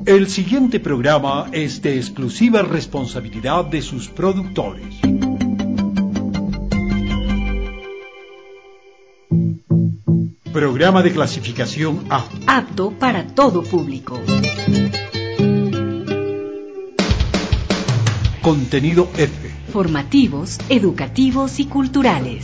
El siguiente programa es de exclusiva responsabilidad de sus productores. Programa de clasificación A. Apto para todo público. Contenido F. Formativos, educativos y culturales.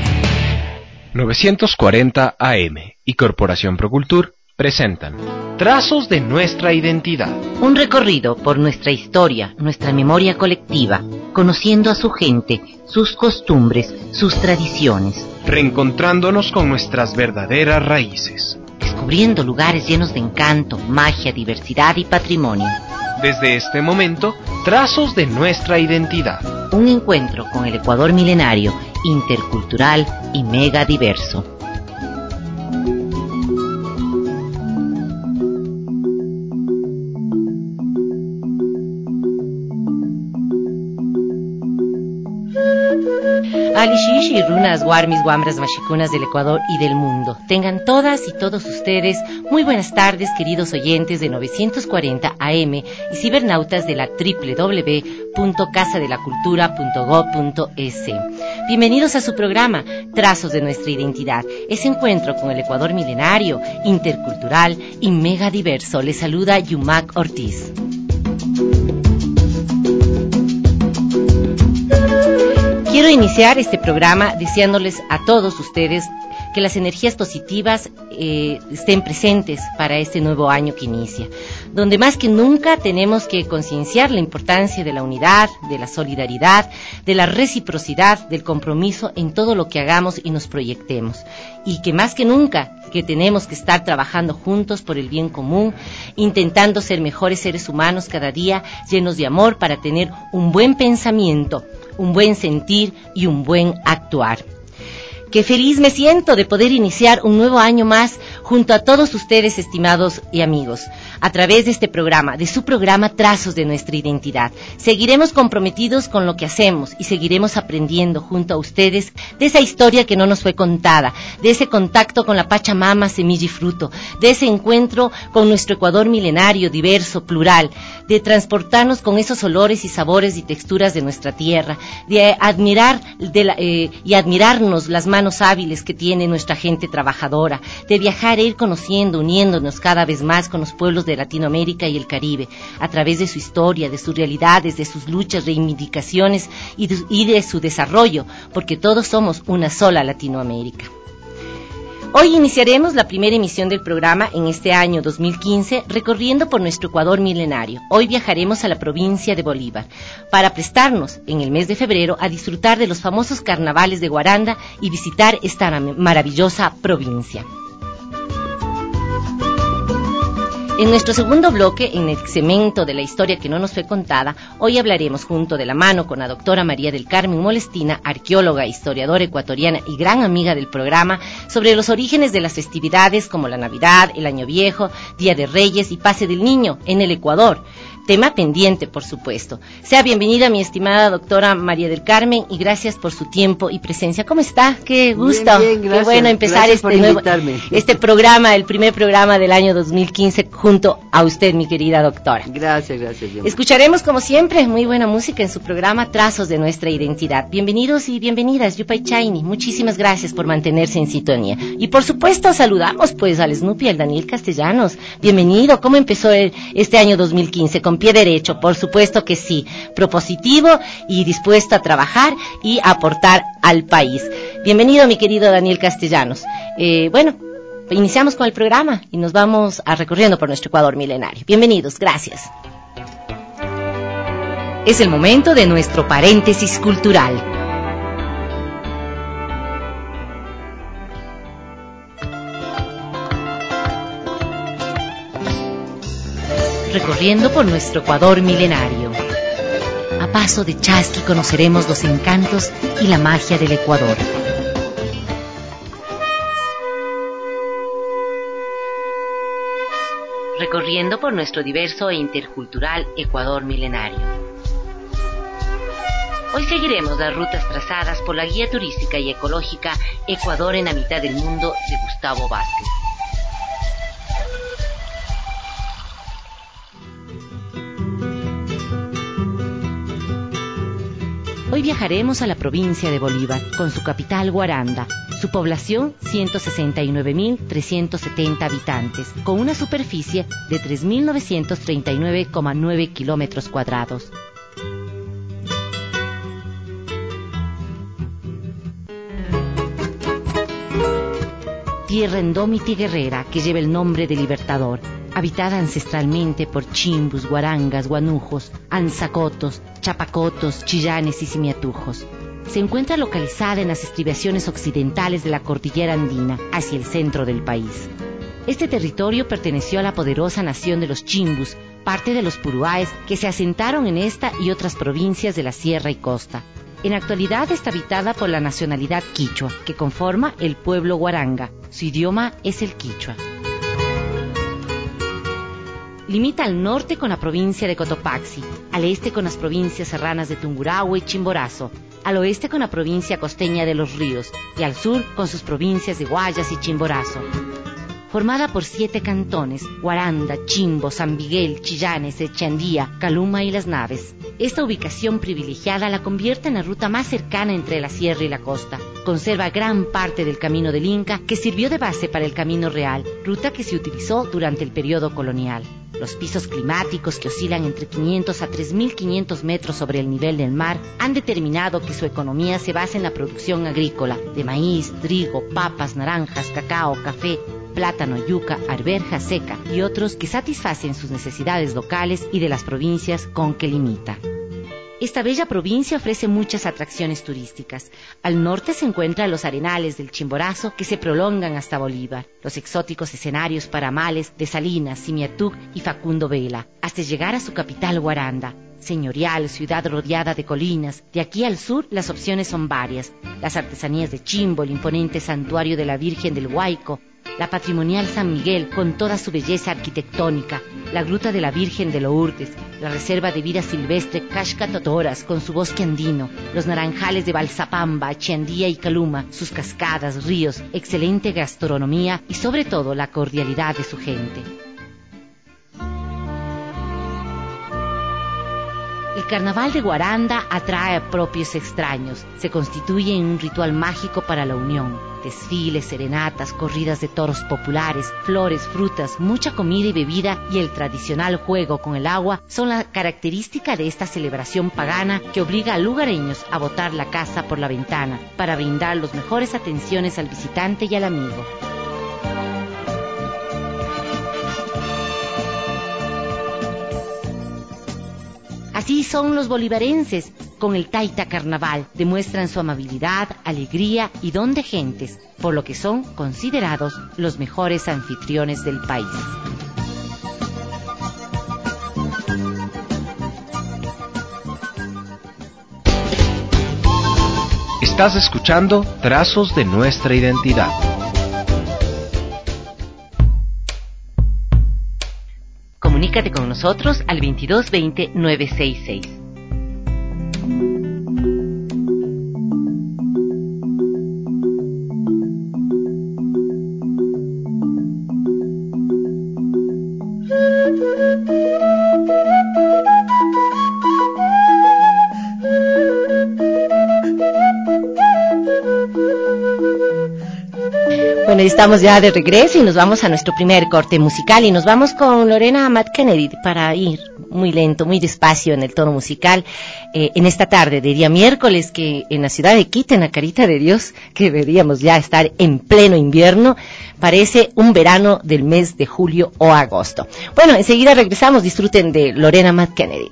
940 AM y Corporación Procultur presentan Trazos de nuestra identidad. Un recorrido por nuestra historia, nuestra memoria colectiva, conociendo a su gente, sus costumbres, sus tradiciones. Reencontrándonos con nuestras verdaderas raíces. Descubriendo lugares llenos de encanto, magia, diversidad y patrimonio. Desde este momento, Trazos de nuestra identidad. Un encuentro con el Ecuador milenario, intercultural y mega diverso. Alishish y runas, guarmis, guambras, machicunas del Ecuador y del mundo. Tengan todas y todos ustedes muy buenas tardes, queridos oyentes de 940 AM y cibernautas de la www.casadelacultura.gov.es. Bienvenidos a su programa Trazos de nuestra identidad, ese encuentro con el Ecuador milenario, intercultural y mega diverso. Les saluda Yumac Ortiz. Quiero iniciar este programa deseándoles a todos ustedes que las energías positivas estén presentes para este nuevo año que inicia, donde más que nunca tenemos que concienciar la importancia de la unidad, de la solidaridad, de la reciprocidad, del compromiso en todo lo que hagamos y nos proyectemos, y que más que nunca que tenemos que estar trabajando juntos por el bien común, intentando ser mejores seres humanos cada día, llenos de amor para tener un buen pensamiento, un buen sentir y un buen actuar. Qué feliz me siento de poder iniciar un nuevo año más junto a todos ustedes, estimados y amigos, a través de este programa, de su programa Trazos de nuestra identidad. Seguiremos comprometidos con lo que hacemos y seguiremos aprendiendo junto a ustedes de esa historia que no nos fue contada, de ese contacto con la Pachamama, semilla y fruto, de ese encuentro con nuestro Ecuador milenario, diverso, plural, de transportarnos con esos olores y sabores y texturas de nuestra tierra, de admirar y admirarnos las manos hábiles que tiene nuestra gente trabajadora, de viajar e ir conociendo, uniéndonos cada vez más con los pueblos de Latinoamérica y el Caribe, a través de su historia, de sus realidades, de sus luchas, reivindicaciones y de su desarrollo, porque todos somos una sola Latinoamérica. Hoy iniciaremos la primera emisión del programa en este año 2015 recorriendo por nuestro Ecuador milenario. Hoy viajaremos a la provincia de Bolívar para prestarnos en el mes de febrero a disfrutar de los famosos carnavales de Guaranda y visitar esta maravillosa provincia. En nuestro segundo bloque, en el segmento de la historia que no nos fue contada, hoy hablaremos junto de la mano con la doctora María del Carmen Molestina, arqueóloga, historiadora ecuatoriana y gran amiga del programa, sobre los orígenes de las festividades como la Navidad, el Año Viejo, Día de Reyes y Pase del Niño en el Ecuador. Tema pendiente, por supuesto. Sea bienvenida mi estimada doctora María del Carmen y gracias por su tiempo y presencia. ¿Cómo está? Qué gusto. Bien, gracias. Qué bueno empezar este programa, el primer programa del año 2015 junto a usted, mi querida doctora. Gracias. Escucharemos como siempre muy buena música en su programa Trazos de nuestra identidad. Bienvenidos y bienvenidas, Yupay Chaini. Muchísimas gracias por mantenerse en sintonía. Y por supuesto saludamos pues al Snoopy, al Daniel Castellanos. Bienvenido. ¿Cómo empezó este año 2015? Con pie derecho, por supuesto que sí, propositivo y dispuesto a trabajar y aportar al país. Bienvenido, mi querido Daniel Castellanos. Iniciamos con el programa y nos vamos a recorriendo por nuestro Ecuador milenario. Bienvenidos, gracias. Es el momento de nuestro paréntesis cultural. Recorriendo por nuestro Ecuador milenario. A paso de chasqui conoceremos los encantos y la magia del Ecuador. Recorriendo por nuestro diverso e intercultural Ecuador milenario. Hoy seguiremos las rutas trazadas por la guía turística y ecológica Ecuador en la mitad del mundo de Gustavo Vázquez. viajaremos a la provincia de Bolívar, con su capital Guaranda. Su población, 169.370 habitantes, con una superficie de 3.939,9 kilómetros cuadrados. Tierra endómita y guerrera que lleva el nombre de Libertador, habitada ancestralmente por chimbus, guarangas, guanujos, anzacotos, chapacotos, chillanes y simiatujos. Se encuentra localizada en las estribaciones occidentales de la cordillera andina, hacia el centro del país. Este territorio perteneció a la poderosa nación de los chimbus, parte de los puruáes que se asentaron en esta y otras provincias de la sierra y costa. En la actualidad está habitada por la nacionalidad quichua, que conforma el pueblo guaranga. Su idioma es el quichua. Limita al norte con la provincia de Cotopaxi, al este con las provincias serranas de Tungurahua y Chimborazo, al oeste con la provincia costeña de Los Ríos y al sur con sus provincias de Guayas y Chimborazo. Formada por 7 cantones, Guaranda, Chimbo, San Miguel, Chillanes, Echandía, Caluma y Las Naves. Esta ubicación privilegiada la convierte en la ruta más cercana entre la sierra y la costa. Conserva gran parte del Camino del Inca, que sirvió de base para el Camino Real, ruta que se utilizó durante el periodo colonial. Los pisos climáticos, que oscilan entre 500 a 3.500 metros sobre el nivel del mar, han determinado que su economía se basa en la producción agrícola de maíz, trigo, papas, naranjas, cacao, café, plátano, yuca, arveja seca y otros que satisfacen sus necesidades locales y de las provincias con que limita. Esta bella provincia ofrece muchas atracciones turísticas. Al norte se encuentran los arenales del Chimborazo que se prolongan hasta Bolívar, los exóticos escenarios paramales de Salinas, Simiatug y Facundo Vela, hasta llegar a su capital Guaranda. Señorial, ciudad rodeada de colinas. De aquí al sur las opciones son varias. Las artesanías de Chimbo, el imponente santuario de la Virgen del Huayco, la patrimonial San Miguel con toda su belleza arquitectónica, la gruta de la Virgen de Lourdes, la reserva de vida silvestre Cascatotoras con su bosque andino, los naranjales de Balsapamba, Chiandía y Caluma, sus cascadas, ríos, excelente gastronomía y sobre todo la cordialidad de su gente. El carnaval de Guaranda atrae a propios extraños, se constituye en un ritual mágico para la unión. Desfiles, serenatas, corridas de toros populares, flores, frutas, mucha comida y bebida y el tradicional juego con el agua son la característica de esta celebración pagana que obliga a lugareños a botar la casa por la ventana para brindar las mejores atenciones al visitante y al amigo. Así son los bolivarenses, con el Taita Carnaval, demuestran su amabilidad, alegría y don de gentes, por lo que son considerados los mejores anfitriones del país. Estás escuchando Trazos de Nuestra Identidad. Comunícate con nosotros al 2220 966. Bueno, estamos ya de regreso y nos vamos a nuestro primer corte musical y nos vamos con Lorena Matt Kennedy para ir muy lento, muy despacio en el tono musical en esta tarde de día miércoles, que en la ciudad de Quito, en la carita de Dios, que deberíamos ya estar en pleno invierno, parece un verano del mes de julio o agosto. Bueno, enseguida regresamos, disfruten de Lorena Matt Kennedy.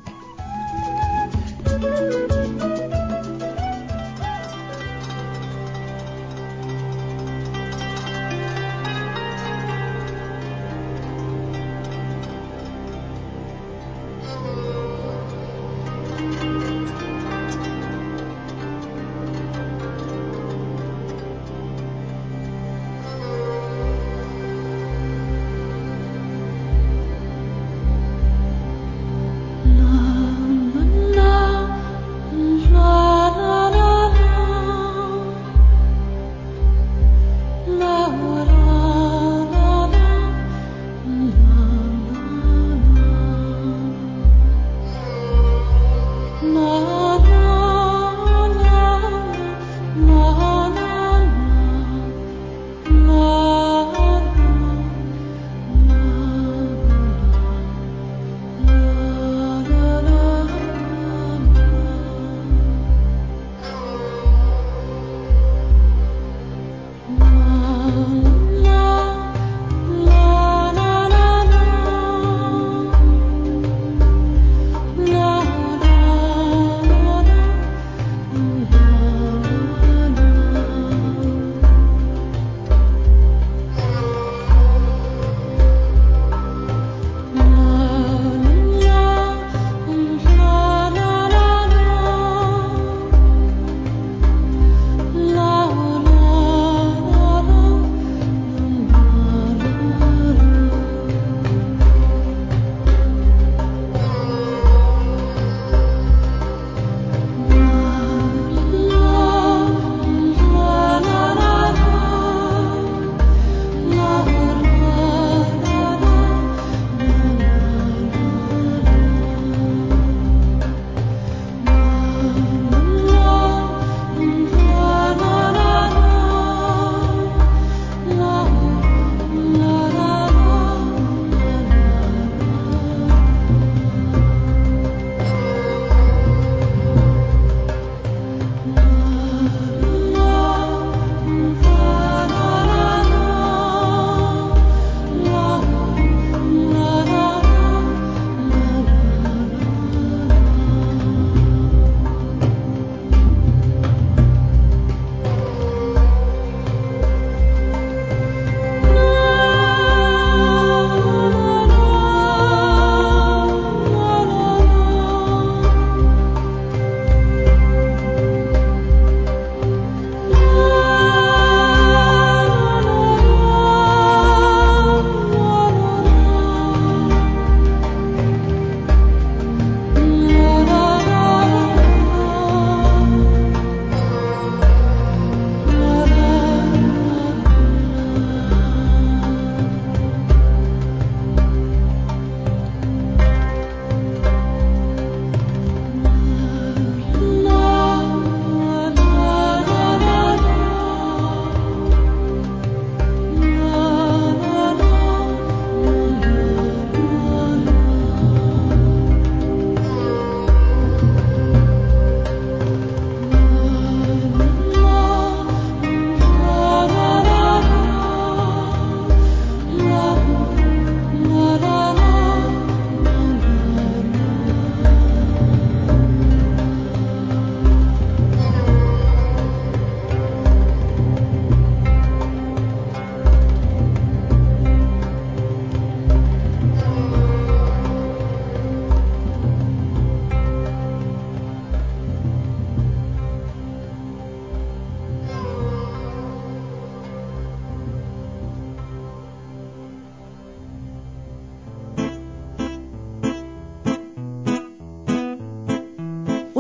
Love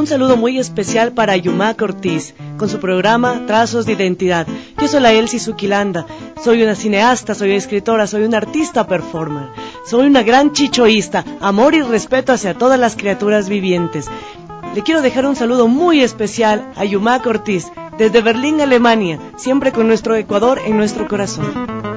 Un saludo muy especial para Yumac Ortiz, con su programa Trazos de Identidad. Yo soy la Elsie Zuquilanda, soy una cineasta, soy escritora, soy una artista performer, soy una gran chichoísta, amor y respeto hacia todas las criaturas vivientes. Le quiero dejar un saludo muy especial a Yumac Ortiz, desde Berlín, Alemania, siempre con nuestro Ecuador en nuestro corazón.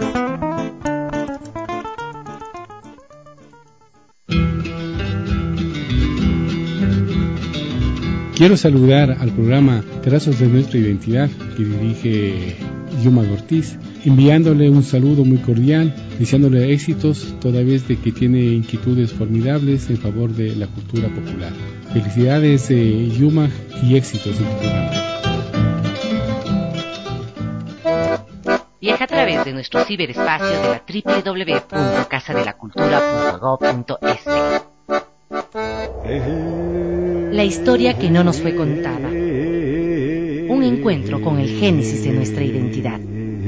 Quiero saludar al programa Trazos de Nuestra Identidad que dirige Yumac Ortiz, enviándole un saludo muy cordial, deseándole éxitos toda vez de que tiene inquietudes formidables en favor de la cultura popular. Felicidades Yumac y éxitos en tu programa. Viaja a través de nuestro ciberespacio de la www.casadelacultura.gov.es. La historia que no nos fue contada. Un encuentro con el génesis de nuestra identidad.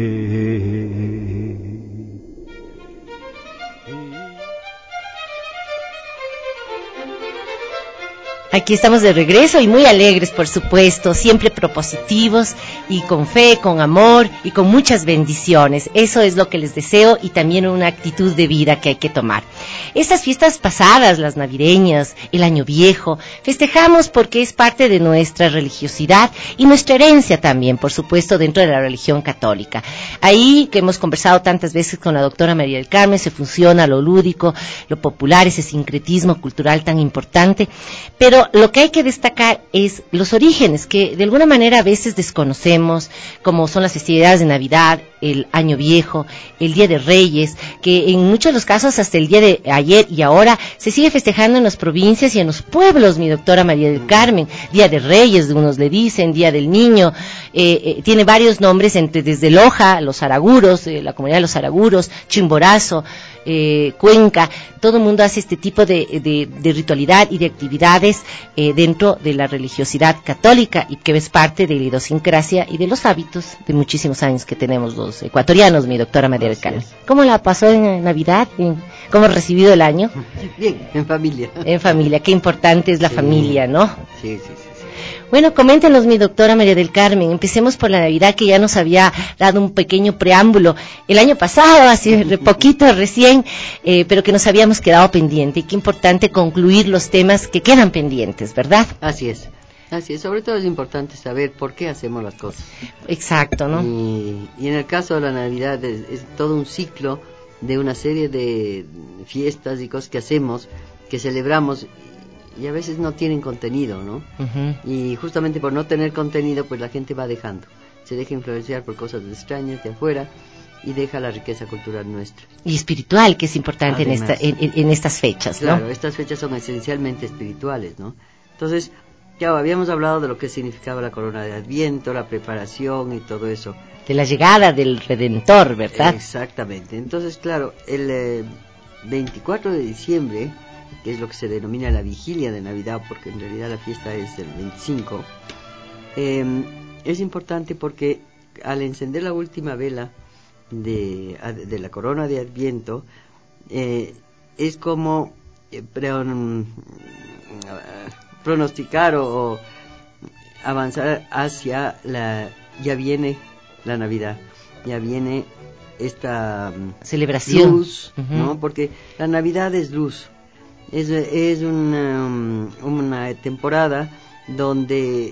Aquí estamos de regreso y muy alegres, por supuesto, siempre propositivos y con fe, con amor y con muchas bendiciones. Eso es lo que les deseo y también una actitud de vida que hay que tomar. Estas fiestas pasadas, las navideñas, el Año Viejo, festejamos porque es parte de nuestra religiosidad y nuestra herencia también, por supuesto, dentro de la religión católica. Ahí, que hemos conversado tantas veces con la doctora María del Carmen, se fusiona lo lúdico, lo popular, ese sincretismo cultural tan importante, pero lo que hay que destacar es los orígenes que de alguna manera a veces desconocemos, como son las festividades de Navidad, el Año Viejo, el Día de Reyes, que en muchos de los casos hasta el día de ayer y ahora se sigue festejando en las provincias y en los pueblos, mi doctora María del Carmen. Día de Reyes, unos le dicen, Día del Niño, tiene varios nombres, desde Loja, los Araguros, la comunidad de los Araguros, Chimborazo, Cuenca, todo el mundo hace este tipo de ritualidad y de actividades dentro de la religiosidad católica y que es parte de la idiosincrasia y de los hábitos de muchísimos años que tenemos los ecuatorianos, mi doctora María del Carmen. ¿Cómo la pasó en Navidad? ¿Cómo ha recibido el año? Bien, en familia. En familia, qué importante es la familia, ¿no? Sí. Bueno, coméntenos, mi doctora María del Carmen, empecemos por la Navidad, que ya nos había dado un pequeño preámbulo el año pasado, hace poquito recién, pero que nos habíamos quedado pendiente, y qué importante concluir los temas que quedan pendientes, ¿verdad? Así es, sobre todo es importante saber por qué hacemos las cosas. Exacto, ¿no? Y en el caso de la Navidad es todo un ciclo de una serie de fiestas y cosas que hacemos, que celebramos, y a veces no tienen contenido, ¿no? Uh-huh. Y justamente por no tener contenido, pues la gente va dejando, se deja influenciar por cosas extrañas de afuera y deja la riqueza cultural nuestra. Y espiritual, que es importante. Además, en estas fechas, ¿no? Claro, estas fechas son esencialmente espirituales, ¿no? Entonces, ya habíamos hablado de lo que significaba la corona de Adviento, la preparación y todo eso. De la llegada del Redentor, ¿verdad? Exactamente. Entonces, claro, el 24 de diciembre, que es lo que se denomina la vigilia de Navidad, porque en realidad la fiesta es el 25, es importante porque al encender la última vela de la corona de Adviento, es como pronosticar o avanzar hacia ya viene la Navidad, ya viene esta celebración, luz, uh-huh, ¿no? Porque la Navidad es luz. Es una temporada donde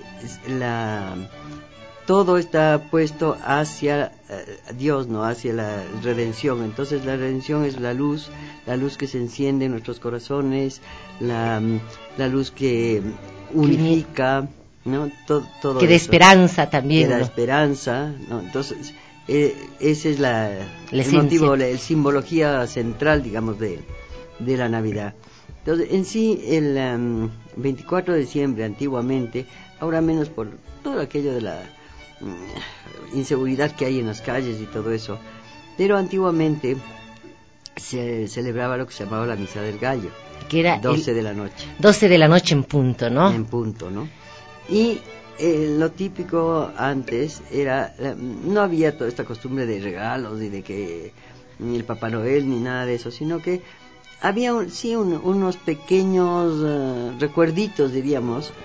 todo está puesto hacia Dios, ¿no? Hacia la redención. Entonces la redención es la luz que se enciende en nuestros corazones, la luz que unifica, ¿no? Todo que da esperanza también, que da ¿no? esperanza, ¿no? Entonces ese es el motivo, la simbología central, digamos, de la Navidad. Entonces, en sí, el 24 de diciembre, antiguamente, ahora menos por todo aquello de la inseguridad que hay en las calles y todo eso, pero antiguamente se celebraba lo que se llamaba la Misa del Gallo, que era 12 de la noche. 12 de la noche en punto, ¿no? En punto, ¿no? Y lo típico antes era, no había toda esta costumbre de regalos y de que ni el Papá Noel ni nada de eso, sino que había unos pequeños recuerditos, diríamos,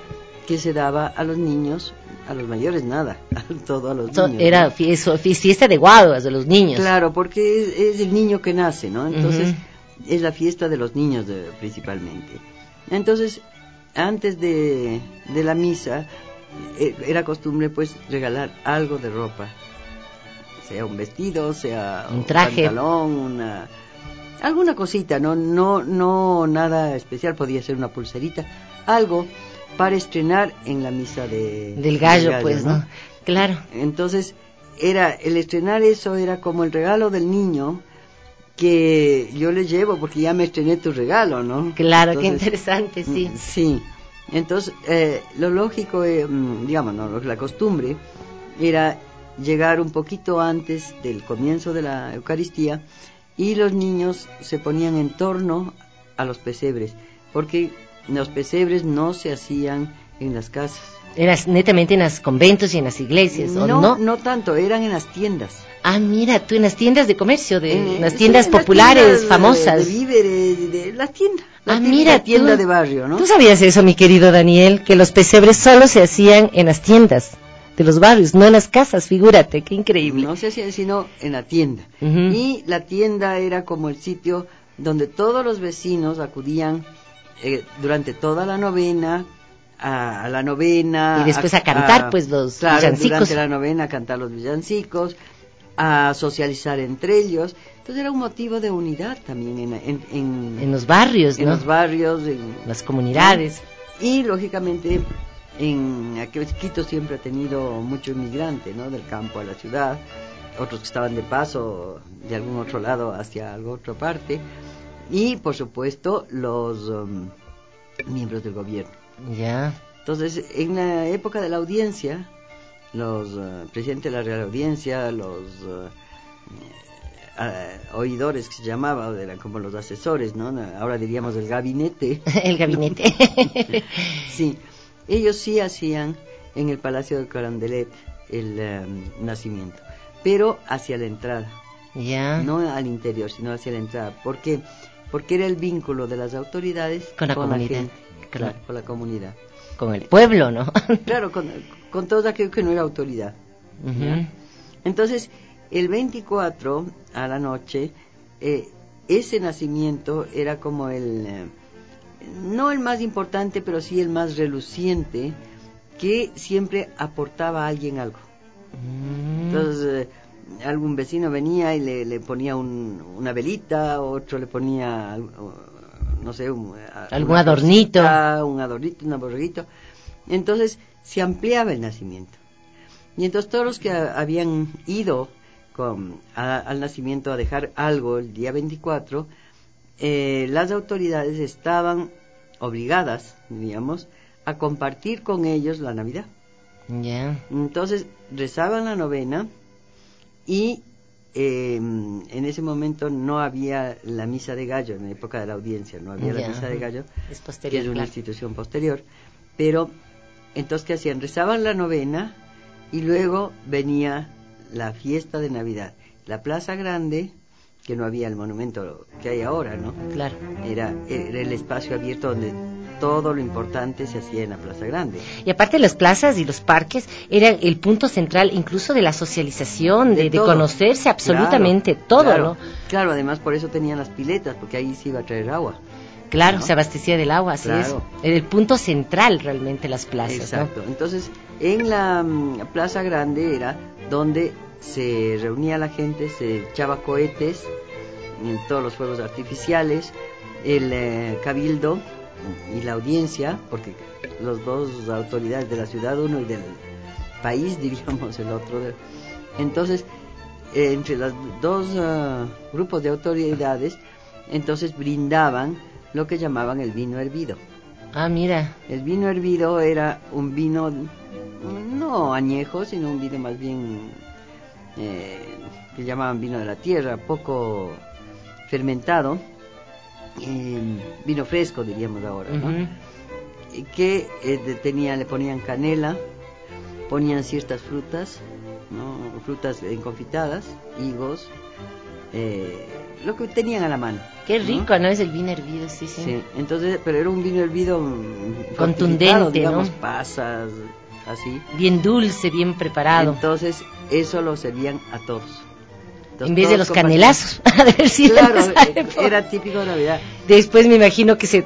que se daba a los niños, a los mayores nada, todo a los niños. Era fiesta de guaduas de los niños. Claro, porque es el niño que nace, ¿no? Entonces, es la fiesta de los niños principalmente. Entonces, antes de la misa, era costumbre pues regalar algo de ropa, sea un vestido, sea un traje, pantalón, alguna cosita, no nada especial, podía ser una pulserita, algo para estrenar en la misa del gallo, pues, ¿no? Claro. Entonces, el estrenar eso era como el regalo del niño que yo le llevo porque ya me estrené tu regalo, ¿no? Claro, entonces, qué interesante, sí. Sí. Entonces, lo lógico, digamos, ¿no? La costumbre era llegar un poquito antes del comienzo de la Eucaristía y los niños se ponían en torno a los pesebres, porque los pesebres no se hacían en las casas. Eran netamente en los conventos y en las iglesias, ¿o no? No tanto, eran en las tiendas. Ah, mira, tú en las tiendas de comercio, en las tiendas populares, las tiendas famosas. De víveres, de las tiendas. Mira, la tienda de barrio, ¿no? ¿Tú sabías eso, mi querido Daniel? Que los pesebres solo se hacían en las tiendas de los barrios, no en las casas, figúrate, qué increíble. No se hacían sino en la tienda. Y la tienda era como el sitio donde todos los vecinos acudían durante toda la novena, a la novena. Y después a cantar, pues, los villancicos. Durante la novena a cantar los villancicos, a socializar entre ellos. Entonces era un motivo de unidad también en los barrios, ¿no? En los barrios, en las comunidades. ¿no? Y lógicamente Quito siempre ha tenido mucho inmigrante, ¿no? Del campo a la ciudad, otros que estaban de paso de algún otro lado hacia alguna otra parte, y por supuesto los miembros del gobierno. Ya. Entonces, en la época de la audiencia, los presidentes de la Real Audiencia, los oidores que se llamaba, eran como los asesores, ¿no? Ahora diríamos el gabinete. El gabinete. Sí, ellos sí hacían en el Palacio de Carondelet el nacimiento, pero hacia la entrada. Ya. No al interior, sino hacia la entrada. ¿Por qué? Porque era el vínculo de las autoridades con la comunidad. La gente, claro, con la comunidad. Con el pueblo, ¿no? Claro, con todo aquello que no era autoridad. Entonces, el 24 a la noche, ese nacimiento era como no el más importante, pero sí el más reluciente, que siempre aportaba a alguien algo. Entonces, algún vecino venía y le ponía una velita, otro le ponía, no sé, algún adornito. Un adornito, un borreguito. Entonces, se ampliaba el nacimiento. Y entonces todos los que habían ido al nacimiento a dejar algo el día 24, las autoridades estaban obligadas, digamos, a compartir con ellos la Navidad. Yeah. Entonces rezaban la novena y en ese momento no había la misa de gallo, en la época de la audiencia no había la misa de gallo, es posterior, que es una institución posterior, pero entonces ¿qué hacían? Rezaban la novena y luego venía la fiesta de Navidad. La Plaza Grande, que no había el monumento que hay ahora, ¿no? Claro. Era el espacio abierto donde todo lo importante se hacía en la Plaza Grande. Y aparte las plazas y los parques eran el punto central incluso de la socialización, de conocerse absolutamente todo, claro, ¿no? Claro, además por eso tenían las piletas, porque ahí se iba a traer agua. Claro, ¿no? Se abastecía del agua, así es. Era el punto central realmente las plazas. Exacto. ¿no? Entonces, en la Plaza Grande era donde se reunía la gente, se echaba cohetes, en todos los fuegos artificiales, el cabildo y la audiencia, porque los dos autoridades de la ciudad, uno y del país, diríamos el otro. Entonces, entre los dos grupos de autoridades, entonces brindaban lo que llamaban el vino hervido. Ah, mira. El vino hervido era un vino no añejo, sino un vino más bien que llamaban vino de la tierra, poco fermentado, vino fresco diríamos ahora, ¿no? Que le ponían canela, ponían ciertas frutas, ¿no? Frutas confitadas, higos, lo que tenían a la mano. Qué rico, ¿no? Es el vino hervido, sí. Sí, entonces, pero era un vino hervido contundente, digamos, ¿no? Pasas, así. Bien dulce, bien preparado. Entonces, eso lo servían a todos. Entonces, en vez de los canelazos, a ver si claro, era típico de Navidad. Después me imagino que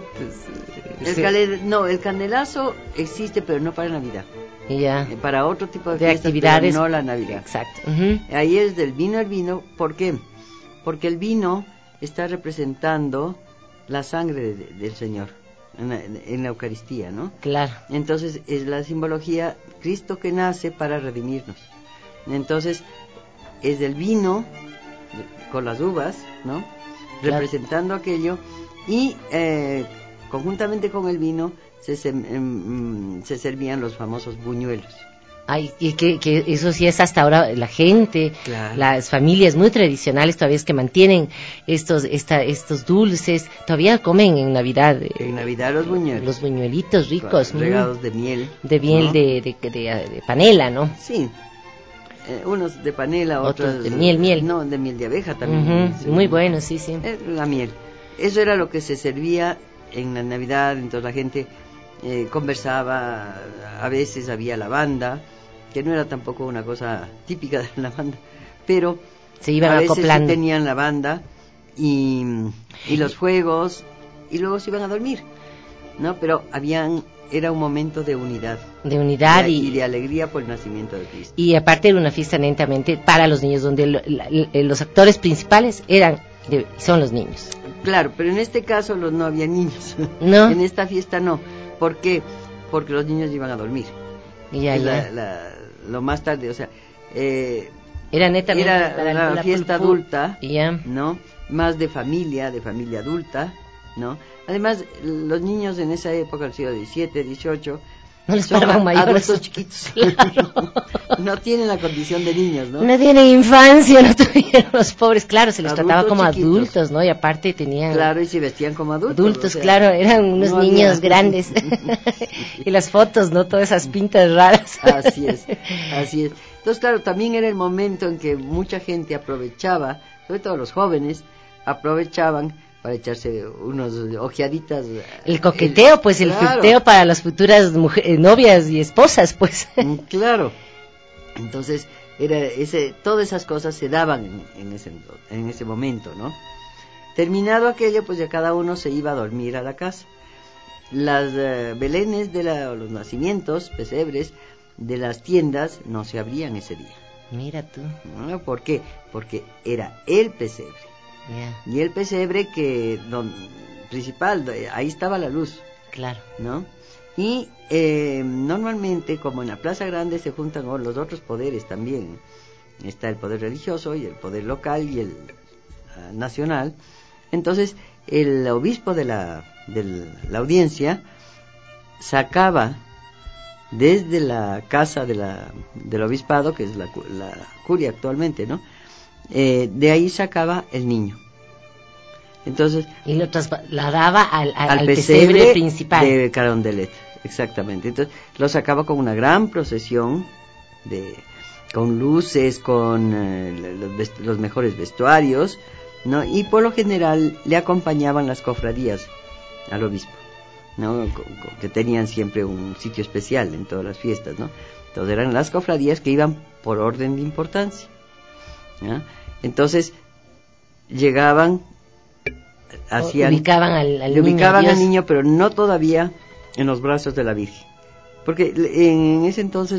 el canelazo existe, pero no para Navidad. Ya. Para otro tipo de fiestas, actividades, pero no la Navidad. Exacto. Ahí es del vino el vino. ¿Por qué? Porque el vino está representando la sangre del Señor en la Eucaristía, ¿no? Claro. Entonces es la simbología, Cristo que nace para redimirnos. Entonces es del vino con las uvas, ¿no? Claro. Representando aquello, y conjuntamente con el vino se servían los famosos buñuelos. Ay, y que eso sí es hasta ahora la gente, claro. Las familias muy tradicionales todavía es que mantienen estos dulces, todavía comen en Navidad. En Navidad los buñuelos. Los buñuelitos ricos. Regados de miel. De miel, ¿no? de panela, ¿no? Sí. Unos de panela, otros de miel. No, de miel de abeja también. Sí. Muy bueno, sí. La miel. Eso era lo que se servía en la Navidad, entonces la gente conversaba, a veces había lavanda, que no era tampoco una cosa típica de la lavanda, pero se iban a veces acoplando. Sí tenían lavanda y los fuegos, y luego se iban a dormir, ¿no? Pero era un momento de unidad. De unidad y de alegría por el nacimiento de Cristo. Y aparte era una fiesta netamente para los niños, donde los actores principales son los niños. Claro, pero en este caso no había niños. ¿No? En esta fiesta no. ¿Por qué? Porque los niños iban a dormir. Lo más tarde, o sea... era netamente era la fiesta adulta, ¿no? Más de familia adulta, ¿no? Además, los niños en esa época, al siglo XVII, XVIII... No les paraban mayores. Adultos chiquitos. Claro. No tienen la condición de niños, ¿no? No tienen infancia, no tuvieron los pobres. Claro, se les trataba como chiquitos. Adultos, ¿no? Y aparte tenían... Claro, y se vestían como adultos. Adultos, o sea, claro, eran unos niños grandes. Y las fotos, ¿no? Todas esas pintas raras. Así es. Entonces, claro, también era el momento en que mucha gente aprovechaba, sobre todo los jóvenes, aprovechaban para echarse unos ojeaditas. El coqueteo, el flirteo para las futuras novias y esposas, pues. Claro. Entonces, todas esas cosas se daban en ese momento, ¿no? Terminado aquello, pues ya cada uno se iba a dormir a la casa. Las belenes los nacimientos, pesebres, de las tiendas no se abrían ese día. Mira tú. ¿Por qué? Porque era el pesebre. Yeah. Y el pesebre principal, ahí estaba la luz. Claro. ¿No? Y normalmente, como en la Plaza Grande, se juntan los otros poderes también. Está el poder religioso y el poder local y el nacional. Entonces, el obispo de la audiencia sacaba desde la casa del obispado, que es la curia actualmente, ¿no? De ahí sacaba el niño. Entonces, y lo trasladaba al pesebre principal de Carondelet, exactamente. Entonces lo sacaba con una gran procesión con luces, con los mejores vestuarios, ¿no? Y por lo general le acompañaban las cofradías al obispo, ¿no? Que tenían siempre un sitio especial en todas las fiestas, ¿no? Entonces eran las cofradías que iban por orden de importancia, ¿no? Entonces llegaban, ubicaban al niño, pero no todavía en los brazos de la Virgen, porque en ese entonces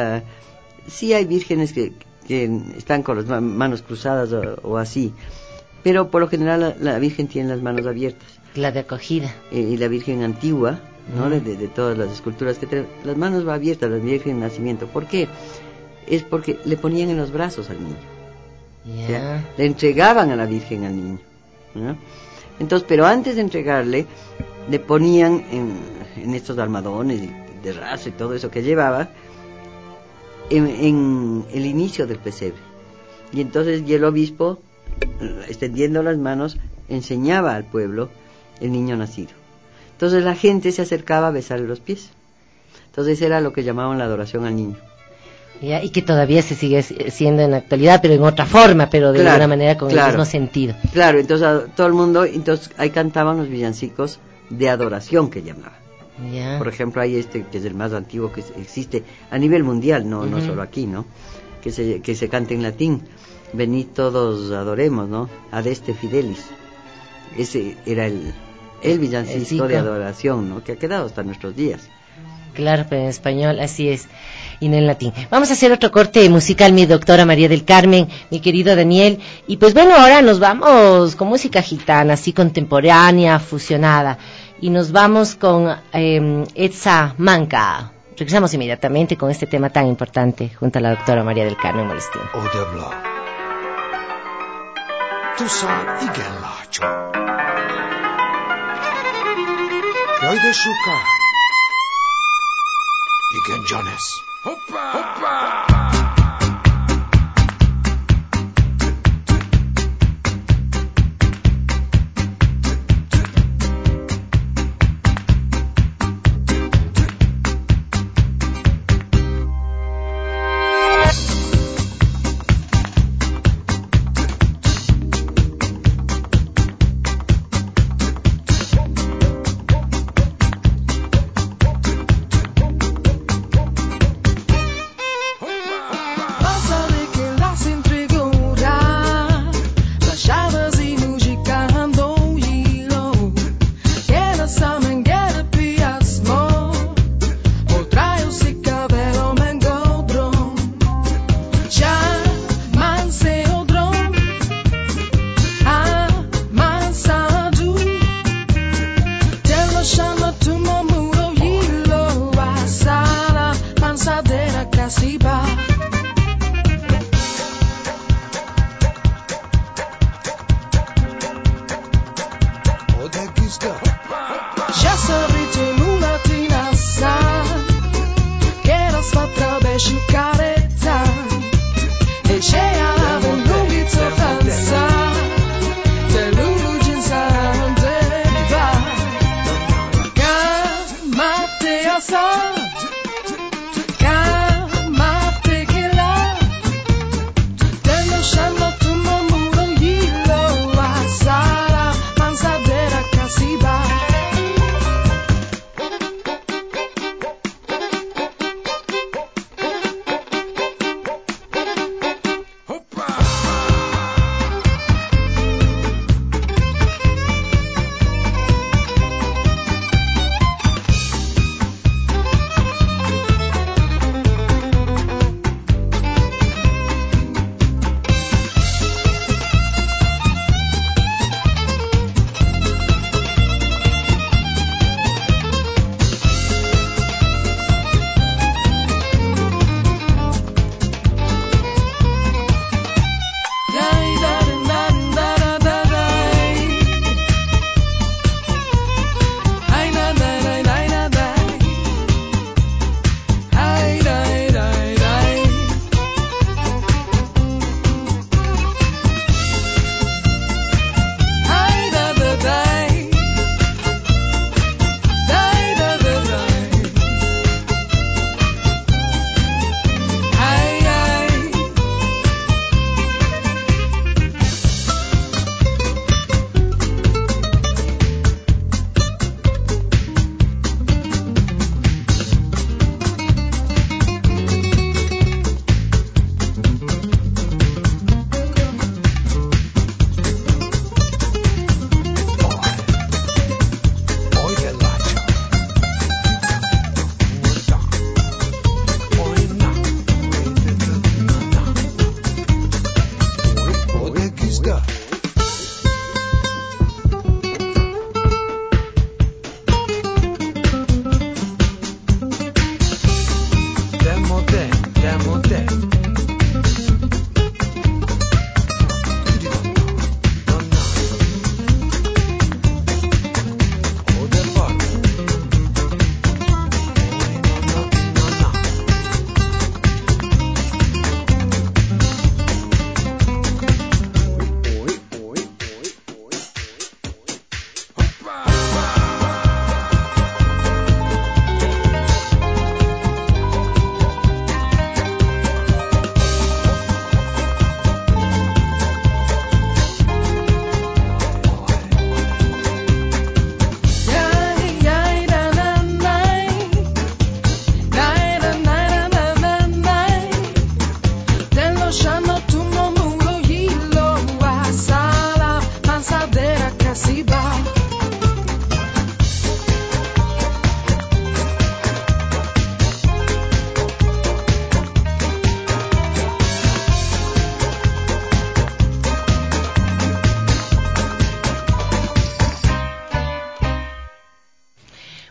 sí hay vírgenes que están con las manos cruzadas o así, pero por lo general la Virgen tiene las manos abiertas. La de acogida. Y la Virgen antigua, ¿no? De todas las esculturas que tienen, las manos va abiertas, la Virgen de Nacimiento. ¿Por qué? Es porque le ponían en los brazos al niño. Yeah. O sea, le entregaban a la Virgen al niño, ¿no? Entonces, pero antes de entregarle, le ponían en estos almohadones de raso y todo eso que llevaba, en el inicio del pesebre. Y entonces el obispo, extendiendo las manos, enseñaba al pueblo el niño nacido. Entonces la gente se acercaba a besarle los pies. Entonces era lo que llamaban la adoración al niño. Ya, y que todavía se sigue siendo en la actualidad, pero en otra forma, pero de alguna manera con el mismo sentido. Claro, entonces todo el mundo, entonces ahí cantaban los villancicos de adoración que llamaban. Ya. Por ejemplo, hay que es el más antiguo que existe a nivel mundial, no solo aquí, ¿no? Que se canta en latín. Venid todos adoremos, ¿no? Adeste Fidelis. Ese era el villancico de adoración, ¿no? Que ha quedado hasta nuestros días. Claro, pero en español, así es, y no en latín. Vamos a hacer otro corte musical, mi doctora María del Carmen, mi querido Daniel. Y pues bueno, ahora nos vamos con música gitana, así contemporánea, fusionada. Y nos vamos con Etza Manca. Regresamos inmediatamente con este tema tan importante, junto a la doctora María del Carmen Molestín. Odebla. Tusa igen lácho. Jaj, de soká. Igen, Jones. Hoppá! Hoppá!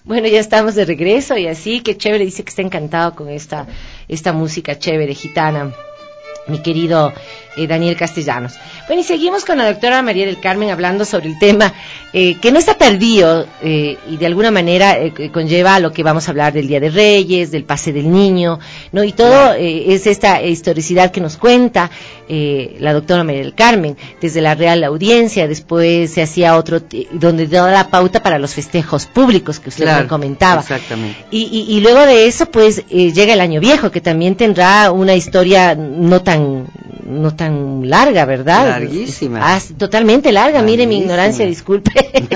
Bueno, ya estamos de regreso y así, qué chévere, dice que está encantado con esta música chévere, gitana, mi querido Daniel Castellanos. Bueno, y seguimos con la doctora María del Carmen hablando sobre el tema que no está tardío y de alguna manera conlleva a lo que vamos a hablar del Día de Reyes, del pase del niño, ¿no? Y todo es esta historicidad que nos cuenta la doctora María del Carmen, desde la Real Audiencia, después se hacía otro, donde daba la pauta para los festejos públicos que usted me comentaba. Exactamente. Y luego de eso, pues, llega el Año Viejo, que también tendrá una historia no tan larga, ¿verdad? Larguísima. Totalmente larga, mire mi ignorancia, disculpe.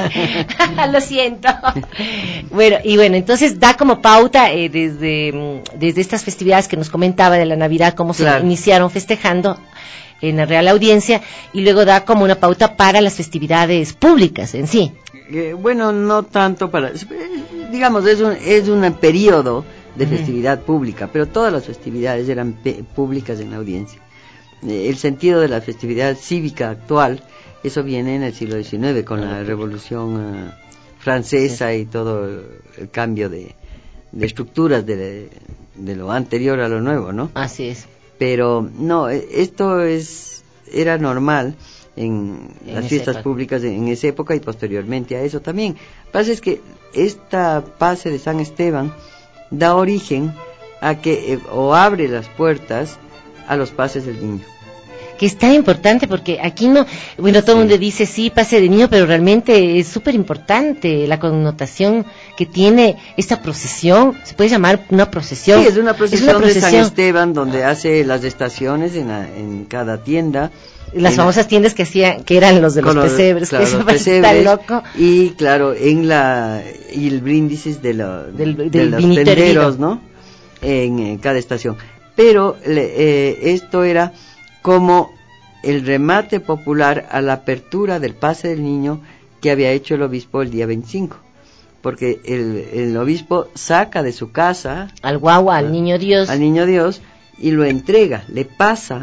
Lo siento. Bueno, entonces da como pauta desde estas festividades que nos comentaba de la Navidad, cómo se iniciaron festejando en la Real Audiencia, y luego da como una pauta para las festividades públicas en sí. Bueno, no tanto para, digamos, es un periodo de festividad pública, pero todas las festividades eran públicas en la audiencia. El sentido de la festividad cívica actual, eso viene en el siglo XIX con la Revolución Francesa y todo el cambio de estructuras de lo anterior a lo nuevo, ¿no? Así es. Pero no, esto era normal en las fiestas públicas en esa época y posteriormente a eso también. Lo que pasa es que esta pase de San Esteban da origen a que, o abre las puertas a los pases del niño. Que es tan importante porque aquí no, bueno, todo el mundo dice sí, pase de niño, pero realmente es súper importante la connotación que tiene esta procesión. Se puede llamar una procesión. Sí, es una procesión de San Esteban, donde hace las estaciones en cada tienda. Las famosas tiendas que eran los de los pesebres, claro, que eso pesebres, tan loco. Y claro, y el brindis de los tenderos, ¿no? En cada estación. Pero esto era como el remate popular a la apertura del pase del niño que había hecho el obispo el día 25, porque el obispo saca de su casa al guagua, al niño Dios, y lo entrega, le pasa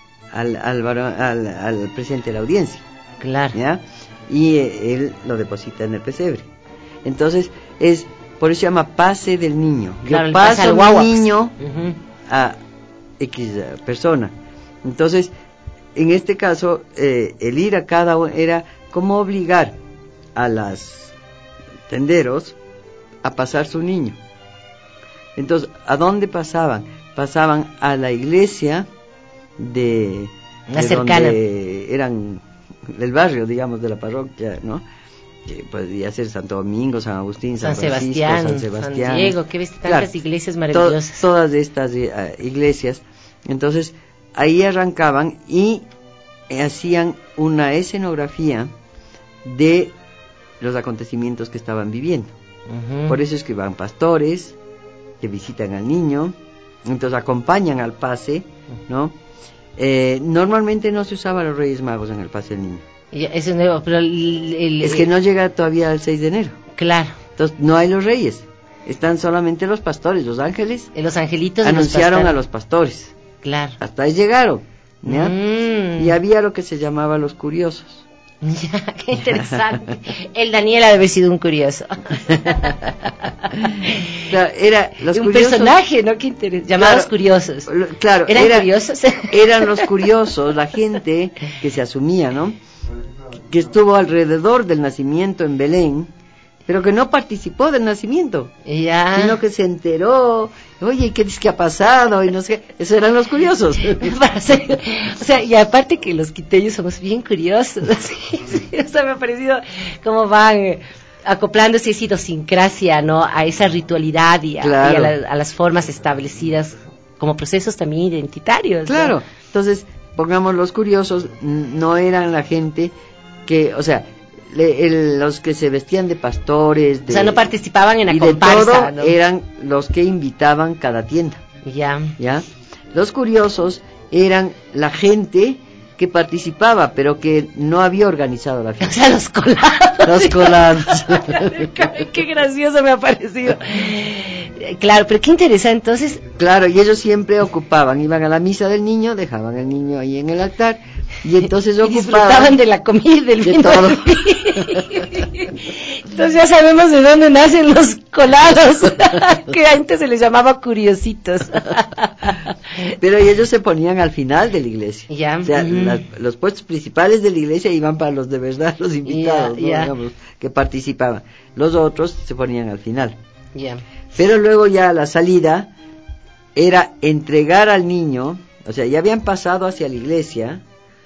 al presidente de la audiencia, claro, ¿ya? Y él lo deposita en el pesebre. Entonces por eso se llama pase del niño. Claro, yo paso al guagua, niño a X persona. Entonces, en este caso, el ir a cada uno era como obligar a los tenderos a pasar su niño. Entonces, ¿a dónde pasaban? Pasaban a la iglesia de donde eran del barrio, digamos, de la parroquia, ¿no? Que podría ser Santo Domingo, San Agustín, San Sebastián, San Diego, que ves tantas iglesias maravillosas. Todas estas iglesias. Entonces, ahí arrancaban y hacían una escenografía de los acontecimientos que estaban viviendo. Por eso es que van pastores que visitan al niño, entonces acompañan al pase, ¿no? Normalmente no se usaban los Reyes Magos en el pase del niño. Eso es nuevo, pero es que no llega todavía al 6 de enero. Claro. Entonces no hay los reyes, están solamente los pastores, los ángeles. Los angelitos anunciaron a los pastores. Claro. Hasta ahí llegaron, ¿ya? Y había lo que se llamaba los curiosos. Ya, qué interesante. El Daniel ha de haber sido un curioso. Claro, era los un curiosos, personaje, ¿no? Qué interesante. Llamados curiosos. Claro, ¿Eran curiosos? Eran los curiosos, la gente que se asumía, ¿no? Que estuvo alrededor del nacimiento en Belén, pero que no participó del nacimiento, sino que se enteró, oye, ¿qué es que ha pasado? Y no sé, esos eran los curiosos. O sea, y aparte que los quiteños somos bien curiosos, sí, o sea, me ha parecido cómo van acoplándose esa idiosincrasia, ¿no? A esa ritualidad y a las formas establecidas como procesos también identitarios. Claro, ¿no? Entonces, pongamos, los curiosos no eran la gente que, o sea, los que se vestían de pastores, o sea, no participaban en la comparsa, de todo, ¿no? eran los que invitaban cada tienda. Ya. Los curiosos eran la gente que participaba, pero que no había organizado la fiesta. O sea, los colados. Los colados. Qué gracioso me ha parecido. Claro, pero qué interesante, entonces. Claro, y ellos siempre iban a la misa del niño, dejaban al niño ahí en el altar, Y entonces disfrutaban de la comida y del vino. De todo. Entonces ya sabemos de dónde nacen los colados, que antes se les llamaba curiositos. Pero ellos se ponían al final de la iglesia. Ya. O sea, los puestos principales de la iglesia iban para los de verdad, los invitados, ¿no? Digamos, que participaban. Los otros se ponían al final. Ya. Pero luego ya la salida era entregar al niño, o sea, ya habían pasado hacia la iglesia,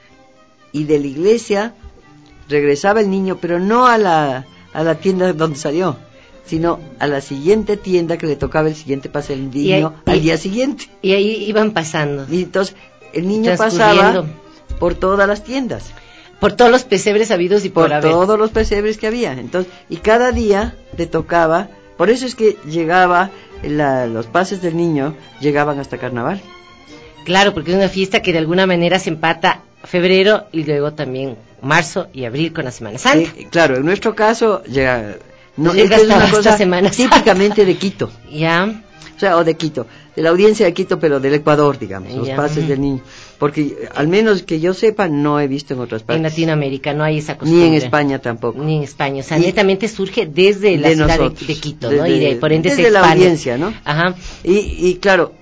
y de la iglesia regresaba el niño, pero no a la tienda donde salió, sino a la siguiente tienda que le tocaba el siguiente pase el niño al día siguiente. Y ahí iban pasando. Y entonces el niño pasaba por todas las tiendas. Por todos los pesebres habidos y por haber. Por todos los pesebres que había. Entonces, y cada día le tocaba, por eso es que llegaba, los pases del niño llegaban hasta carnaval. Claro, porque es una fiesta que de alguna manera se empata febrero y luego también marzo y abril con la Semana Santa. Claro, en nuestro caso llega es una cosa típicamente de Quito. Ya. O sea, o de Quito, de la audiencia de Quito, pero del Ecuador, digamos, los pases del niño. Porque al menos que yo sepa, no he visto en otras partes. En Latinoamérica no hay esa costumbre. Ni en España tampoco. Ni en España, o sea, netamente surge desde la ciudad de Quito, ¿no? Y por ende se expande. Desde la audiencia, ¿no? Ajá. Y claro,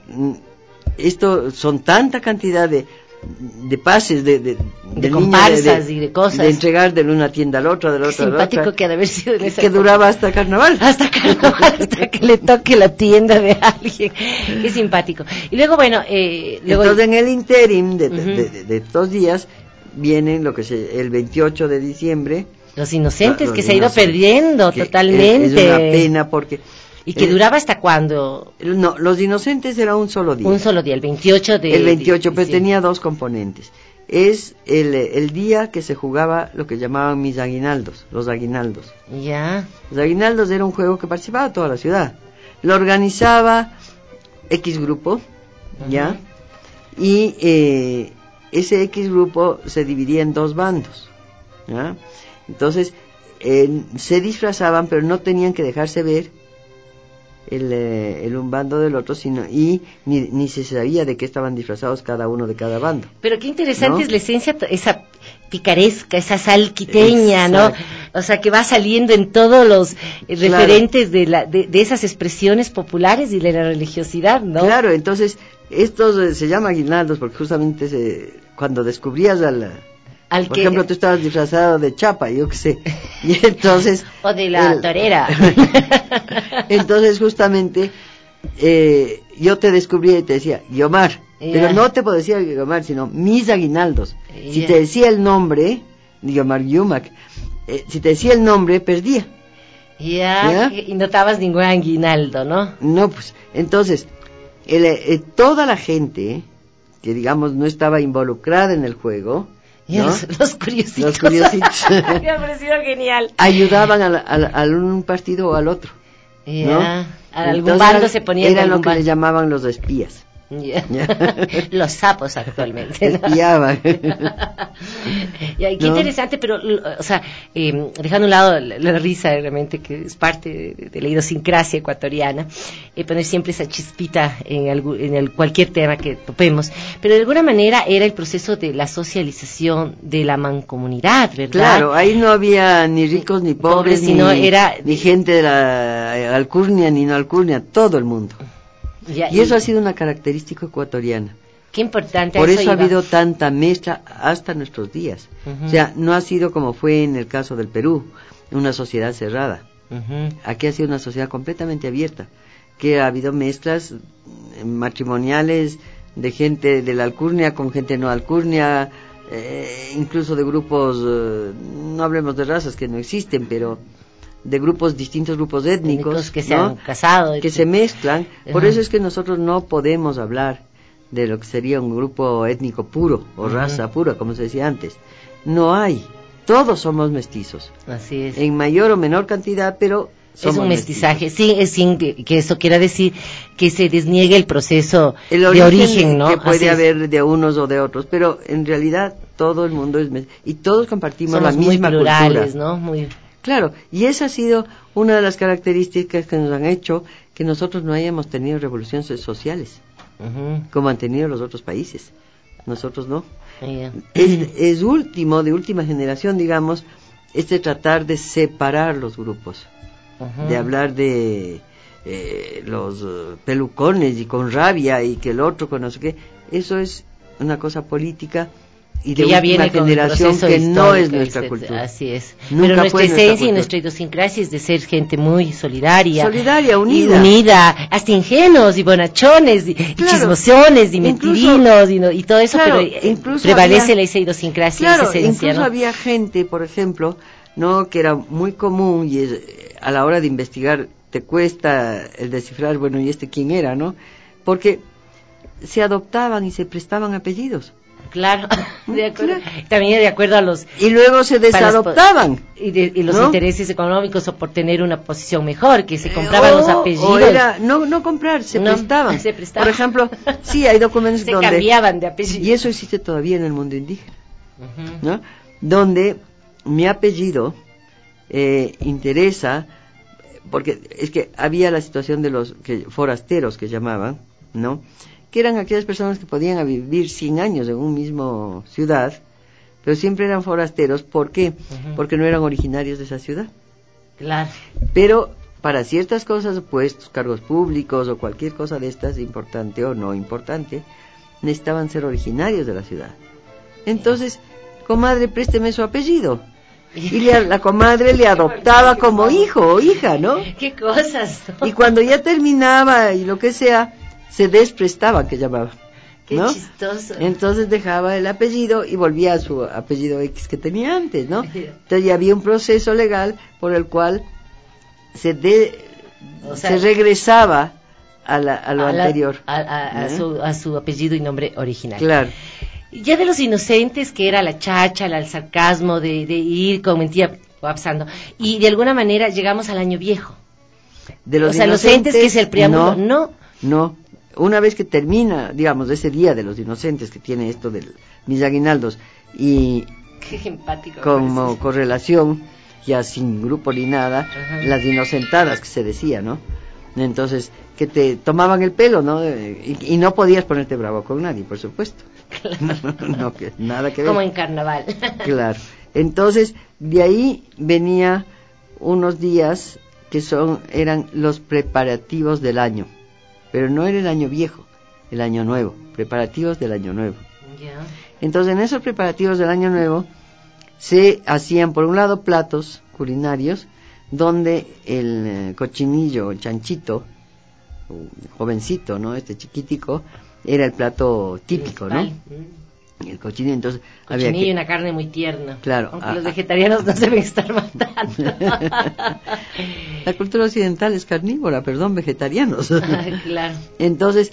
esto son tanta cantidad de pases de comparsas y de cosas, de entregar de una tienda a la otra, de la otra a la otra, simpático que ha de haber sido en esa que duraba hasta carnaval, hasta que le toque la tienda de alguien. Qué simpático. Y luego bueno, entonces en el interim de estos días vienen el 28 de diciembre los inocentes, que se ha ido perdiendo totalmente. Es una pena porque ¿y que duraba hasta cuándo? No, los inocentes era un solo día. Un solo día, el 28 de... El 28, pero tenía dos componentes. Es el día que se jugaba lo que llamaban mis aguinaldos, los aguinaldos. Ya. Los aguinaldos era un juego que participaba toda la ciudad. Lo organizaba X grupo, ¿ya? Y ese X grupo se dividía en dos bandos, ¿ya? Entonces, se disfrazaban, pero no tenían que dejarse ver el un bando del otro, sino ni se sabía de qué estaban disfrazados cada uno de cada bando. Pero qué interesante, ¿no? Es la esencia, esa picaresca, esa sal quiteña, exacto, ¿no? O sea, que va saliendo en todos los referentes de esas expresiones populares y de la religiosidad, ¿no? Claro, entonces estos se llaman aguinaldos porque justamente cuando descubrías por ejemplo, tú estabas disfrazado de chapa, yo qué sé, y entonces... o de la torera. Entonces, justamente, yo te descubría y te decía, Guiomar, pero no te decía Guiomar, sino mis aguinaldos. Si te decía el nombre, Guiomar Yumac, si te decía el nombre, perdía. ¿Ya? Y no dabas ningún aguinaldo, ¿no? No, pues, entonces, toda la gente, que digamos no estaba involucrada en el juego, ¿no? Los curiositos. Los curiositos. Me ha parecido genial. Ayudaban a un partido o al otro. ¿No? A algún bando se ponían. Eran lo que le llamaban los espías. Los sapos actualmente, ¿no? Espiaban. Qué interesante, pero, o sea, dejando a un lado la risa, realmente, que es parte de la idiosincrasia ecuatoriana, poner siempre esa chispita en cualquier tema que topemos, pero de alguna manera era el proceso de la socialización de la mancomunidad, ¿verdad? Claro, ahí no había ni ricos ni pobres, sino ni gente de la alcurnia ni no alcurnia, todo el mundo. Y eso ha sido una característica ecuatoriana. Qué importante. Por eso ha habido tanta mezcla hasta nuestros días. O sea, no ha sido como fue en el caso del Perú, una sociedad cerrada. Aquí ha sido una sociedad completamente abierta, que ha habido mezclas matrimoniales de gente de la alcurnia con gente no alcurnia, incluso de grupos, no hablemos de razas que no existen, pero de distintos grupos étnicos que se han casado, que se mezclan. Por eso es que nosotros no podemos hablar de lo que sería un grupo étnico puro o raza pura, como se decía antes. No hay, todos somos mestizos. Así es. En mayor o menor cantidad, pero somos es un mestizaje, mestizos. Sí, que eso quiera decir que se desniegue el proceso de origen, ¿no? Que puede haber de unos o de otros, pero en realidad todo el mundo es mestizo y todos compartimos la misma plurales, cultura, ¿no? Muy claro, y esa ha sido una de las características que nos han hecho que nosotros no hayamos tenido revoluciones sociales, como han tenido los otros países. nosotros no. Es último, de última generación, digamos, tratar de separar los grupos, de hablar de los pelucones y con rabia y que el otro con no sé qué. Eso es una cosa política y de última generación que no es nuestra cultura. Así es. Pero nuestra esencia y nuestra idiosincrasia es de ser gente muy solidaria, unida, hasta ingenuos y bonachones y chismosones y mentirinos y todo eso, pero prevalece esa idiosincrasia, esa esencia. Incluso había gente, por ejemplo, no, que era muy común y a la hora de investigar te cuesta el descifrar, bueno, ¿y quién era, no? Porque se adoptaban y se prestaban apellidos. Claro, de acuerdo. Claro. También de acuerdo a los... Y luego se desadoptaban. Y los intereses económicos o por tener una posición mejor, que se compraban los apellidos. No comprar, se prestaban. Por ejemplo, sí, hay documentos se donde... cambiaban de apellido. Y eso existe todavía en el mundo indígena, ¿no? Donde mi apellido interesa, porque es que había la situación de los forasteros que llamaban, ¿no? Que eran aquellas personas que podían vivir 100 años en un mismo ciudad, pero siempre eran forasteros. ¿Por qué? Porque no eran originarios de esa ciudad. Claro. Pero para ciertas cosas, puestos, cargos públicos o cualquier cosa de estas, importante o no importante, necesitaban ser originarios de la ciudad. Entonces, comadre, présteme su apellido. Y la comadre le adoptaba como hijo o hija, ¿no? ¡Qué cosas! Y cuando ya terminaba y lo que sea, se desprestaba, que llamaba. Qué ¿no? chistoso. Entonces dejaba el apellido y volvía a su apellido X que tenía antes, ¿no? Entonces ya había un proceso legal por el cual se regresaba a lo anterior. A su apellido y nombre original. Claro. Ya de los inocentes, que era la cháchara, el sarcasmo de ir con mentira pasando, y de alguna manera llegamos al año viejo. De los inocentes, que es el preámbulo, no. Una vez que termina, digamos, ese día de los inocentes que tiene esto de mis aguinaldos y qué empático, como correlación, ya sin grupo ni nada, las inocentadas que se decía, ¿no? Entonces, que te tomaban el pelo, ¿no? Y no podías ponerte bravo con nadie, por supuesto. Claro. No, que nada que ver. Como en carnaval. Claro. Entonces, de ahí venía unos días que eran los preparativos del año. Pero no era el año viejo, el año nuevo, preparativos del año nuevo. Yeah. Entonces, en esos preparativos del año nuevo se hacían, por un lado, platos culinarios, donde el cochinillo, el chanchito, jovencito, ¿no? Chiquitico, era el plato típico, principal, ¿no? El cochinillo, entonces cochinillo había y una carne muy tierna. Claro. Aunque los vegetarianos no se deben estar matando. La cultura occidental es carnívora, perdón, vegetarianos. Claro. Entonces,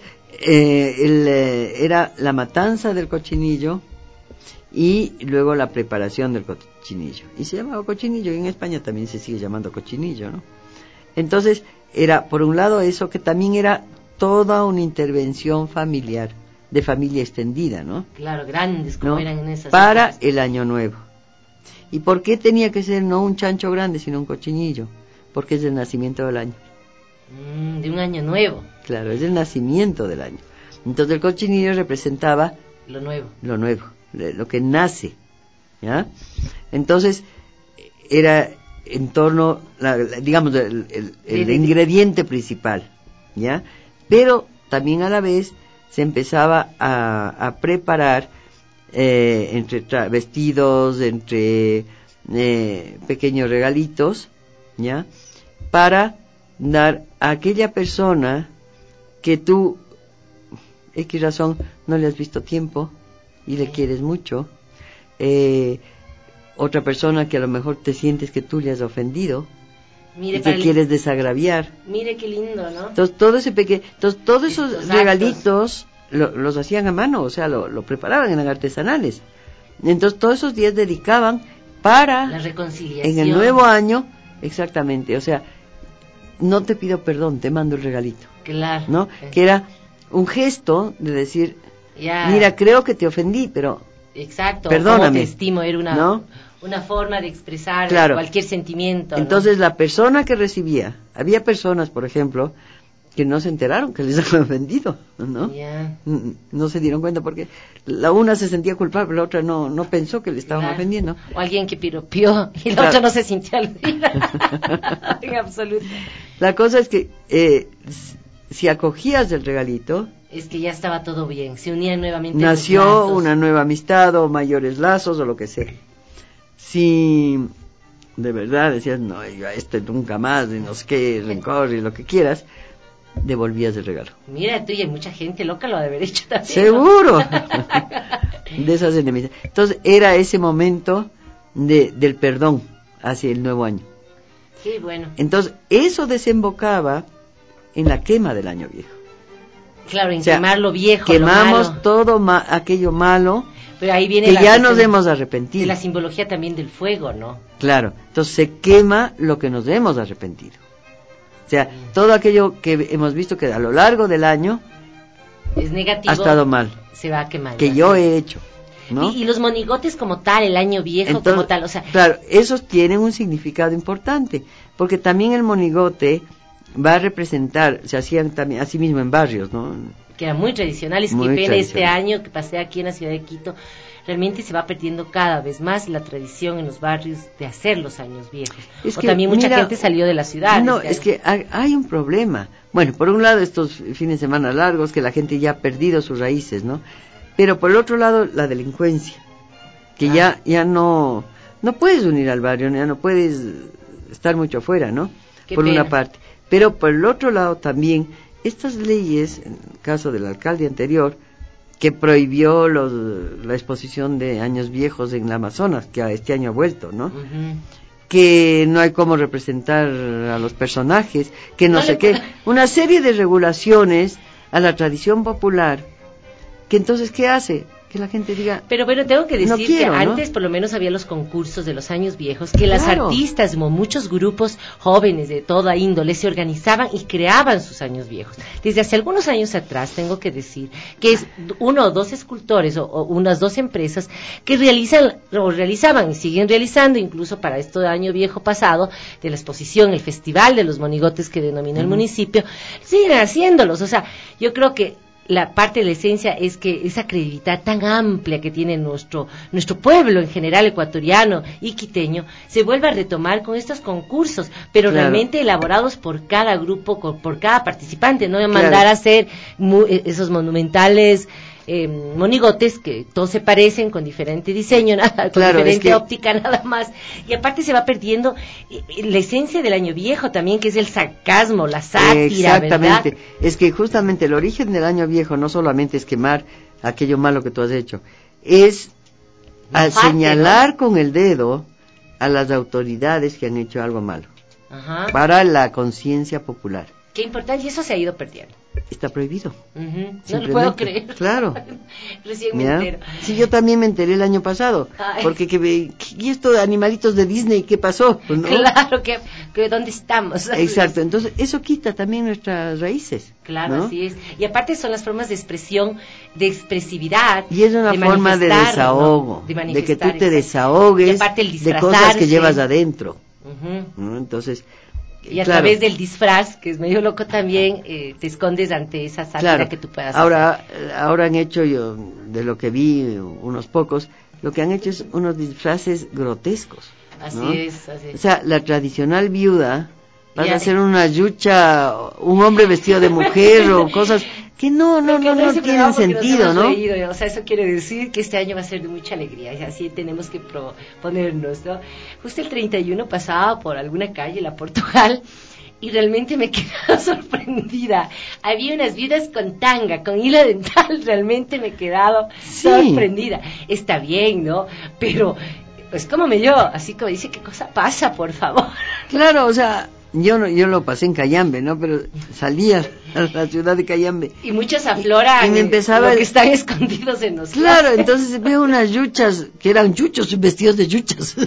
era la matanza del cochinillo y luego la preparación del cochinillo. Y se llamaba cochinillo, y en España también se sigue llamando cochinillo, ¿no? Entonces, era, por un lado, eso que también era toda una intervención familiar, de familia extendida, ¿no? Claro, grandes como eran en esas para épocas. El año nuevo. ¿Y por qué tenía que ser no un chancho grande, sino un cochinillo? Porque es el nacimiento del año. De un año nuevo. Claro, es el nacimiento del año. Entonces el cochinillo representaba lo nuevo, lo que nace, ¿ya? Entonces era en torno, digamos, el ingrediente principal, ¿ya? Pero también a la vez se empezaba a preparar entre vestidos, entre pequeños regalitos, ¿ya? Para dar a aquella persona que tú, X razón, no le has visto tiempo y le quieres mucho, otra persona que a lo mejor te sientes que tú le has ofendido, y que quieres desagraviar. Mire qué lindo, ¿no? Entonces, todos esos regalitos los hacían a mano, o sea, lo preparaban, eran artesanales. Entonces, todos esos días dedicaban para la reconciliación. En el nuevo año, exactamente, o sea, no te pido perdón, te mando el regalito. Claro. ¿No? Que era un gesto de decir, mira, creo que te ofendí, pero exacto, perdóname. Como te estimo, era una forma de expresar cualquier sentimiento. Entonces, ¿no? la persona que recibía, había personas, por ejemplo, que no se enteraron que les habían vendido, ¿no? No se dieron cuenta porque la una se sentía culpable, la otra no pensó que le estaban vendiendo. O alguien que piropió y la otra no se sintió aludida. En absoluto. La cosa es que si acogías el regalito, es que ya estaba todo bien, se unían nuevamente. Nació una nueva amistad o mayores lazos o lo que sea. Si de verdad decías, no, yo a este nunca más, y no sé qué, rencor y lo que quieras, devolvías el regalo. Mira, tú y hay mucha gente loca lo ha de haber hecho también. Seguro. ¿No? De esas enemistades. Entonces era ese momento del perdón hacia el nuevo año. Qué bueno. Entonces eso desembocaba en la quema del año viejo. Claro, en quemar lo viejo, quemamos lo malo. todo aquello malo. Pero ahí viene que ya nos hemos arrepentido. De la simbología también del fuego, ¿no? Claro, entonces se quema lo que nos hemos arrepentido. O sea, todo aquello que hemos visto que a lo largo del año es negativo, ha estado mal, se va quemando. Que yo he hecho, ¿no? Y los monigotes como tal, el año viejo. Entonces, como tal, o sea... Claro, esos tienen un significado importante, porque también el monigote va a representar, se hacían también así mismo en barrios, ¿no? Que eran muy tradicionales, que pena este año que pasé aquí en la ciudad de Quito, realmente se va perdiendo cada vez más la tradición en los barrios de hacer los años viejos. O también mucha gente salió de la ciudad. No, es que hay un problema. Bueno, por un lado estos fines de semana largos, que la gente ya ha perdido sus raíces, ¿no? Pero por el otro lado la delincuencia, que ya no puedes unir al barrio, ya no puedes estar mucho afuera, ¿no? Por una parte. Pero por el otro lado también, estas leyes, en el caso del alcalde anterior, que prohibió la exposición de años viejos en la Amazonas, que este año ha vuelto, ¿no? Que no hay cómo representar a los personajes, que no sé qué, una serie de regulaciones a la tradición popular, que entonces, ¿qué hace? Que la gente diga, pero bueno, tengo que decir que antes por lo menos había los concursos de los años viejos, que las artistas, como muchos grupos jóvenes de toda índole, se organizaban y creaban sus años viejos. Desde hace algunos años atrás, tengo que decir que es uno o dos escultores o unas dos empresas que realizaban y siguen realizando, incluso para esto de año viejo pasado, de la exposición, el festival de los monigotes que denominó el municipio, siguen haciéndolos. O sea, yo creo que la parte de la esencia es que esa credibilidad tan amplia que tiene nuestro pueblo en general, ecuatoriano y quiteño, se vuelve a retomar con estos concursos, pero realmente elaborados por cada grupo, por cada participante, no mandar a hacer esos monumentales monigotes que todos se parecen con diferente diseño, con diferente óptica nada más, y aparte se va perdiendo la esencia del año viejo también, que es el sarcasmo, la sátira. Exactamente, ¿verdad? Es que justamente el origen del año viejo no solamente es quemar aquello malo que tú has hecho, es al señalar con el dedo a las autoridades que han hecho algo malo. Para la conciencia popular. Qué importante, y eso se ha ido perdiendo. Está prohibido. No lo puedo creer. Claro. Recién me entero. Sí, yo también me enteré el año pasado. Porque ¿y esto de animalitos de Disney qué pasó? ¿No? Claro, que ¿dónde estamos? Exacto, entonces eso quita también nuestras raíces. Claro, ¿no? así es. Y aparte son las formas de expresión, de expresividad. Y es una forma de desahogo, ¿no? De que tú te desahogues de cosas que llevas adentro. ¿No? Entonces... Y a través del disfraz, que es medio loco también, te escondes ante esa sátira que tú puedas hacer. Ahora han hecho, yo de lo que vi, unos pocos, lo que han hecho es unos disfraces grotescos. Así ¿no? es. O sea, la tradicional viuda vas a hacer una yucha, un hombre vestido de mujer o cosas que no tienen sentido, ¿no? Reído, o sea, eso quiere decir que este año va a ser de mucha alegría, y así tenemos que ponernos, ¿no? Justo el 31 pasaba por alguna calle, la Portugal, y realmente me quedaba sorprendida. Había unas viudas con tanga, con hilo dental, realmente me he quedado sorprendida. Está bien, ¿no? Pero pues como así como dice, ¿qué cosa pasa, por favor? Claro, o sea, yo lo pasé en Cayambe, ¿no? Pero salía a la ciudad de Cayambe. Y muchos afloran, y me empezaba lo que están escondidos en los Claro, entonces veo unas yuchas, que eran yuchos, vestidos de yuchas.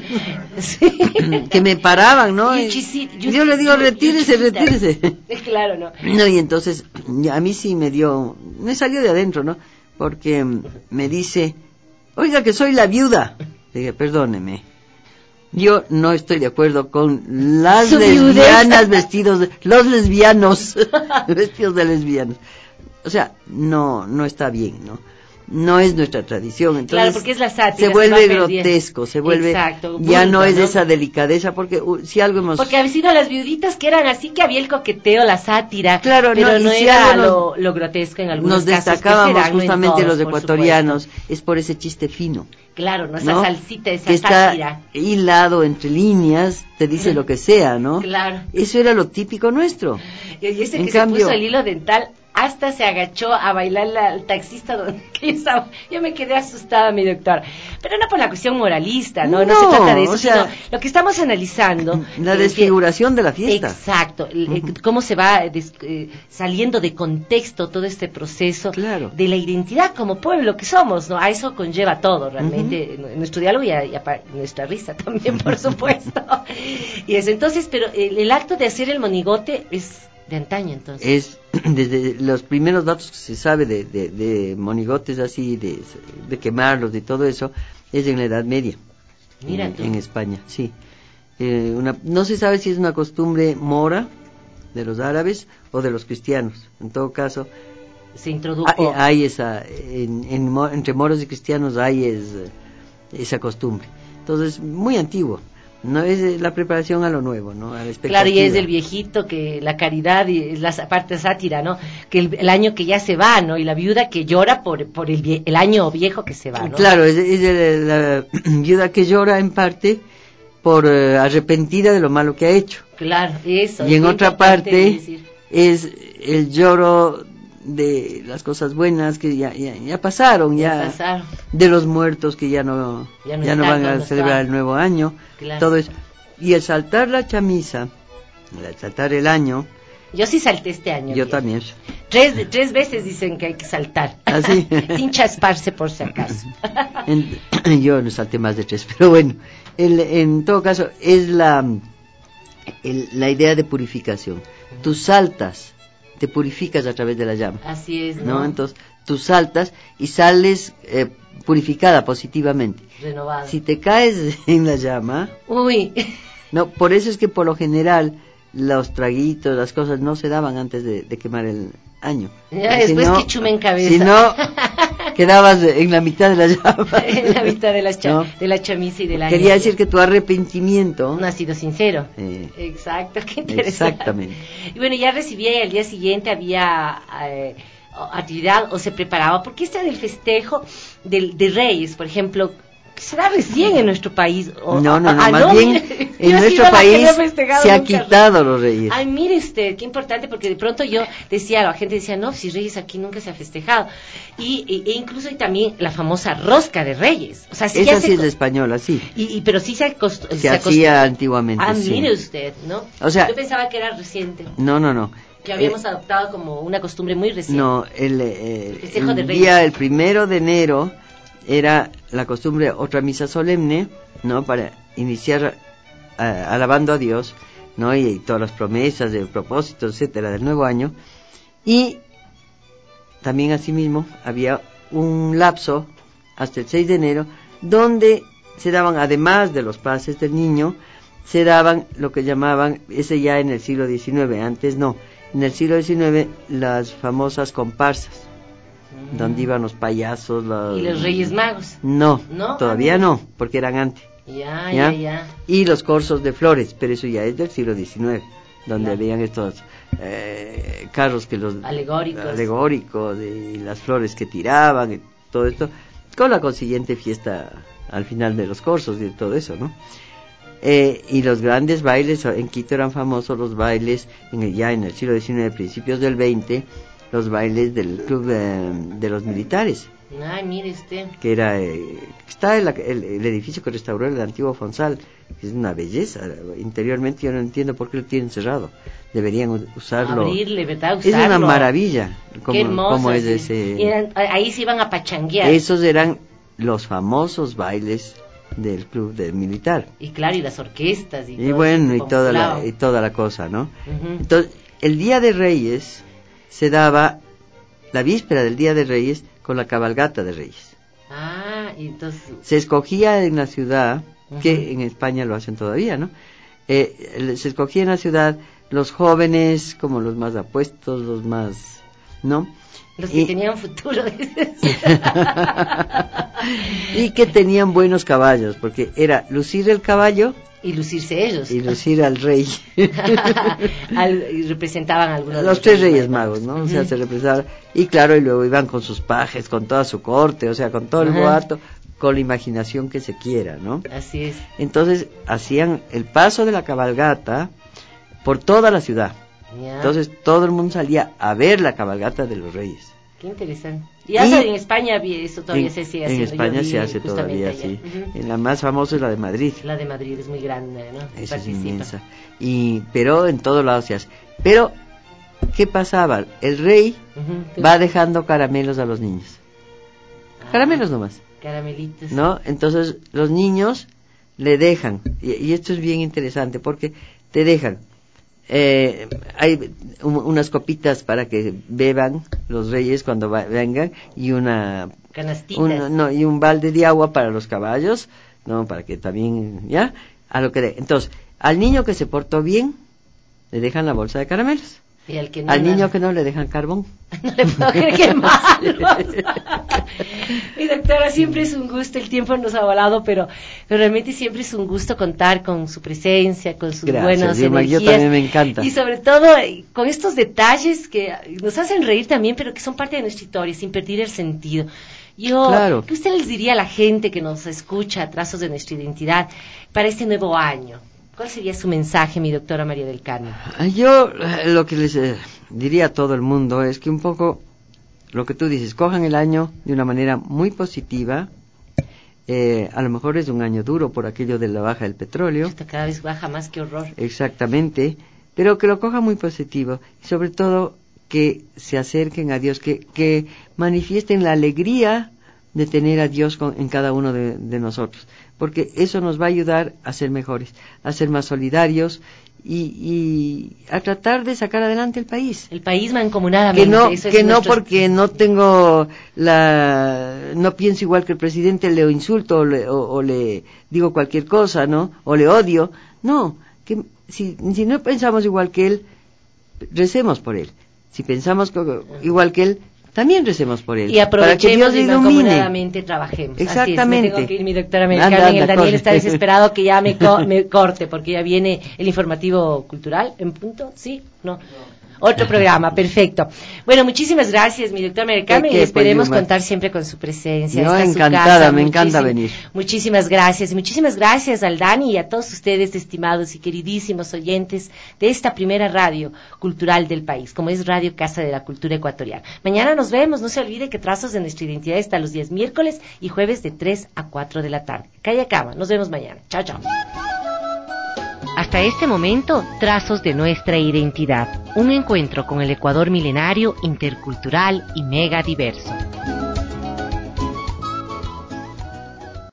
Sí. Que me paraban, ¿no? Yo le digo, retírese. Claro, ¿no? No, y entonces, a mí sí me salió de adentro, ¿no? Porque me dice, oiga que soy la viuda. Le dije, perdóneme. Yo no estoy de acuerdo con las lesbianas los lesbianos vestidos de lesbianas. O sea, no está bien, ¿no? No es nuestra tradición, entonces claro, porque es la sátira, se vuelve grotesco, se vuelve, exacto, ya no es esa delicadeza, porque si algo hemos... Porque habían sido las viuditas que eran así, que había el coqueteo, la sátira, claro, pero no era lo grotesco en algunos casos. Nos destacábamos justamente los ecuatorianos, es por ese chiste fino. Claro, no esa salsita, esa que sátira. Está hilado entre líneas, te dice lo que sea, ¿no? Claro. Eso era lo típico nuestro. Y ese en que cambio, se puso el hilo dental, hasta se agachó a bailar al taxista donde yo me quedé asustada, mi doctor. Pero no por la cuestión moralista, no se trata de eso, sino lo que estamos analizando. La desfiguración de la fiesta. Exacto, cómo se va saliendo de contexto todo este proceso de la identidad como pueblo que somos, ¿no? A eso conlleva todo, realmente, nuestro diálogo y nuestra risa también, por supuesto. Y eso, entonces, pero el acto de hacer el monigote es de antaño, entonces. Es desde los primeros datos que se sabe de monigotes así, de quemarlos, de todo eso, es en la Edad Media. Mira en España, sí. No se sabe si es una costumbre mora de los árabes o de los cristianos. En todo caso, se introdujo. Hay esa, entre moros y cristianos hay esa costumbre. Entonces, muy antiguo. No es la preparación a lo nuevo, ¿no? A la expectativa. Claro, y es del viejito que la caridad y es la parte sátira, ¿no? Que el año que ya se va, ¿no? Y la viuda que llora por el año viejo que se va, ¿no? Claro, es la viuda que llora en parte por arrepentida de lo malo que ha hecho. Claro, eso. Y en otra parte es el lloro de las cosas buenas que ya pasaron, de los muertos que ya no van a celebrar el nuevo año, todo eso. Y el saltar la chamisa, el saltar el año. Yo sí salté este año. Yo también. Tres veces dicen que hay que saltar. ¿Así? Sin chasparse por si acaso. Yo no salté más de 3, pero bueno, en todo caso es la idea de purificación. Tú saltas, te purificas a través de la llama. Así es, ¿no? Entonces, tú saltas y sales purificada positivamente. Renovada. Si te caes en la llama... Uy. No, por eso es que por lo general los traguitos, las cosas no se daban antes de quemar el año. Ya, después que chumen cabeza. Si no, quedabas en la mitad de la llama. En la mitad de la chamisa y de la... Quería decir que tu arrepentimiento... No ha sido sincero. Exacto, qué interesante. Exactamente. Y bueno, ya recibía y al día siguiente había actividad o se preparaba, porque este era el festejo de Reyes, por ejemplo, que se da recién en nuestro país. Más bien en nuestro país se ha quitado los Reyes. Ay, mire usted, qué importante, porque de pronto yo decía, la gente decía, no, si Reyes aquí nunca se ha festejado. E incluso hay también la famosa rosca de Reyes. O sea, esa sí es española, sí. Pero sí se hacía antiguamente. Sí. Mire usted, ¿no? O sea, yo pensaba que era reciente. No. Que habíamos adoptado como una costumbre muy reciente. No, el día, el 1 de enero, era la costumbre, otra misa solemne, ¿no? Para iniciar alabando a Dios, ¿no? Y todas las promesas, de propósitos, etcétera, del nuevo año. Y también asimismo había un lapso hasta el 6 de enero donde se daban, además de los pases del niño, se daban lo que llamaban, ese ya en el siglo XIX, antes no, en el siglo XIX las famosas comparsas, donde iban los payasos, ¿Y los Reyes Magos? No, todavía no, porque eran antes. Ya. Y los corsos de flores, pero eso ya es del siglo XIX, donde habían estos carros que los alegóricos y las flores que tiraban y todo esto, con la consiguiente fiesta al final de los corsos y todo eso, ¿no? Y los grandes bailes, en Quito eran famosos los bailes, ya en el siglo XIX, principios del XX, los bailes del club de los militares. Ay, mire usted. Que era, está el edificio que restauró el antiguo Fonsal, que es una belleza. Interiormente yo no entiendo por qué lo tienen cerrado. Deberían usarlo. Abrirle, ¿verdad? Usarlo. Es una maravilla. Qué hermoso. Como es ese. Ahí se iban a pachanguear. Esos eran los famosos bailes del club del militar. Y claro, y las orquestas. Y bueno, y toda la cosa, ¿no? Uh-huh. Entonces, el Día de Reyes se daba la víspera del Día de Reyes con la cabalgata de Reyes. Y entonces... Se escogía en la ciudad que en España lo hacen todavía, ¿no? Se escogía en la ciudad los jóvenes como los más apuestos, los más, ¿no? Los que tenían futuro. Y que tenían buenos caballos, porque era lucir el caballo y lucirse ellos. Y lucir al rey. Y representaban a algunos de los tres reyes magos, ¿no? O sea, se representaban. Y claro, y luego iban con sus pajes, con toda su corte, o sea, con todo el boato, con la imaginación que se quiera, ¿no? Así es. Entonces, hacían el paso de la cabalgata por toda la ciudad. Ya. Entonces, todo el mundo salía a ver la cabalgata de los reyes. Qué interesante. Y hasta en España eso todavía se sigue haciendo. En España se hace todavía, sí. La más famosa es la de Madrid. La de Madrid es muy grande, ¿no? Esa es inmensa. Pero en todos lados se hace. Pero, ¿qué pasaba? El rey va dejando caramelos a los niños. Caramelos nomás. Caramelitos. ¿No? Entonces, los niños le dejan. Y esto es bien interesante porque te dejan. Hay unas copitas para que beban los reyes cuando vengan y una canastitas y un balde de agua para los caballos, no, para que también ya a lo que de. Entonces, al niño que se portó bien le dejan la bolsa de caramelos. Y al que no, al niño que no le dejan carbón. No le puedo creer, qué malo. Mi doctora, siempre es un gusto, el tiempo nos ha volado, pero realmente siempre es un gusto contar con su presencia, con sus buenas energías. Yo también me encanta. Y sobre todo con estos detalles que nos hacen reír también, pero que son parte de nuestra historia, sin perder el sentido. Claro. ¿Qué usted les diría a la gente que nos escucha, Trazos de Nuestra Identidad, para este nuevo año? ¿Cuál sería su mensaje, mi doctora María del Carmen? Yo lo que les diría a todo el mundo es que un poco lo que tú dices, cojan el año de una manera muy positiva. A lo mejor es un año duro por aquello de la baja del petróleo. Cada vez baja más, qué horror. Exactamente, pero que lo cojan muy positivo y sobre todo que se acerquen a Dios, que manifiesten la alegría de tener a Dios en cada uno de nosotros, porque eso nos va a ayudar a ser mejores, a ser más solidarios y a tratar de sacar adelante el país. El país mancomunadamente. No porque no pienso igual que el presidente, le insulto o le digo cualquier cosa, ¿no? O le odio. No, que si no pensamos igual que él, recemos por él. Si pensamos igual que él, también recemos por él. Y aprovechemos y mancomunadamente trabajemos. Exactamente. Así es. Me tengo que ir, mi doctora María del Carmen. El Daniel está desesperado que ya me corte, porque ya viene el informativo cultural en punto. ¿Sí? No. Otro programa, perfecto. Bueno, muchísimas gracias, mi doctora María del Carmen, y esperemos contar siempre con su presencia. Yo encantada, me encanta venir. Muchísimas gracias. Y muchísimas gracias al Dani y a todos ustedes, estimados y queridísimos oyentes de esta primera radio cultural del país, como es Radio Casa de la Cultura Ecuatoriana. Mañana nos vemos, no se olvide que Trazos de Nuestra Identidad está los días miércoles y jueves de 3 a 4 de la tarde. Calla cama, nos vemos mañana. Chao, chao. Hasta este momento, Trazos de Nuestra Identidad, un encuentro con el Ecuador milenario, intercultural y mega diverso.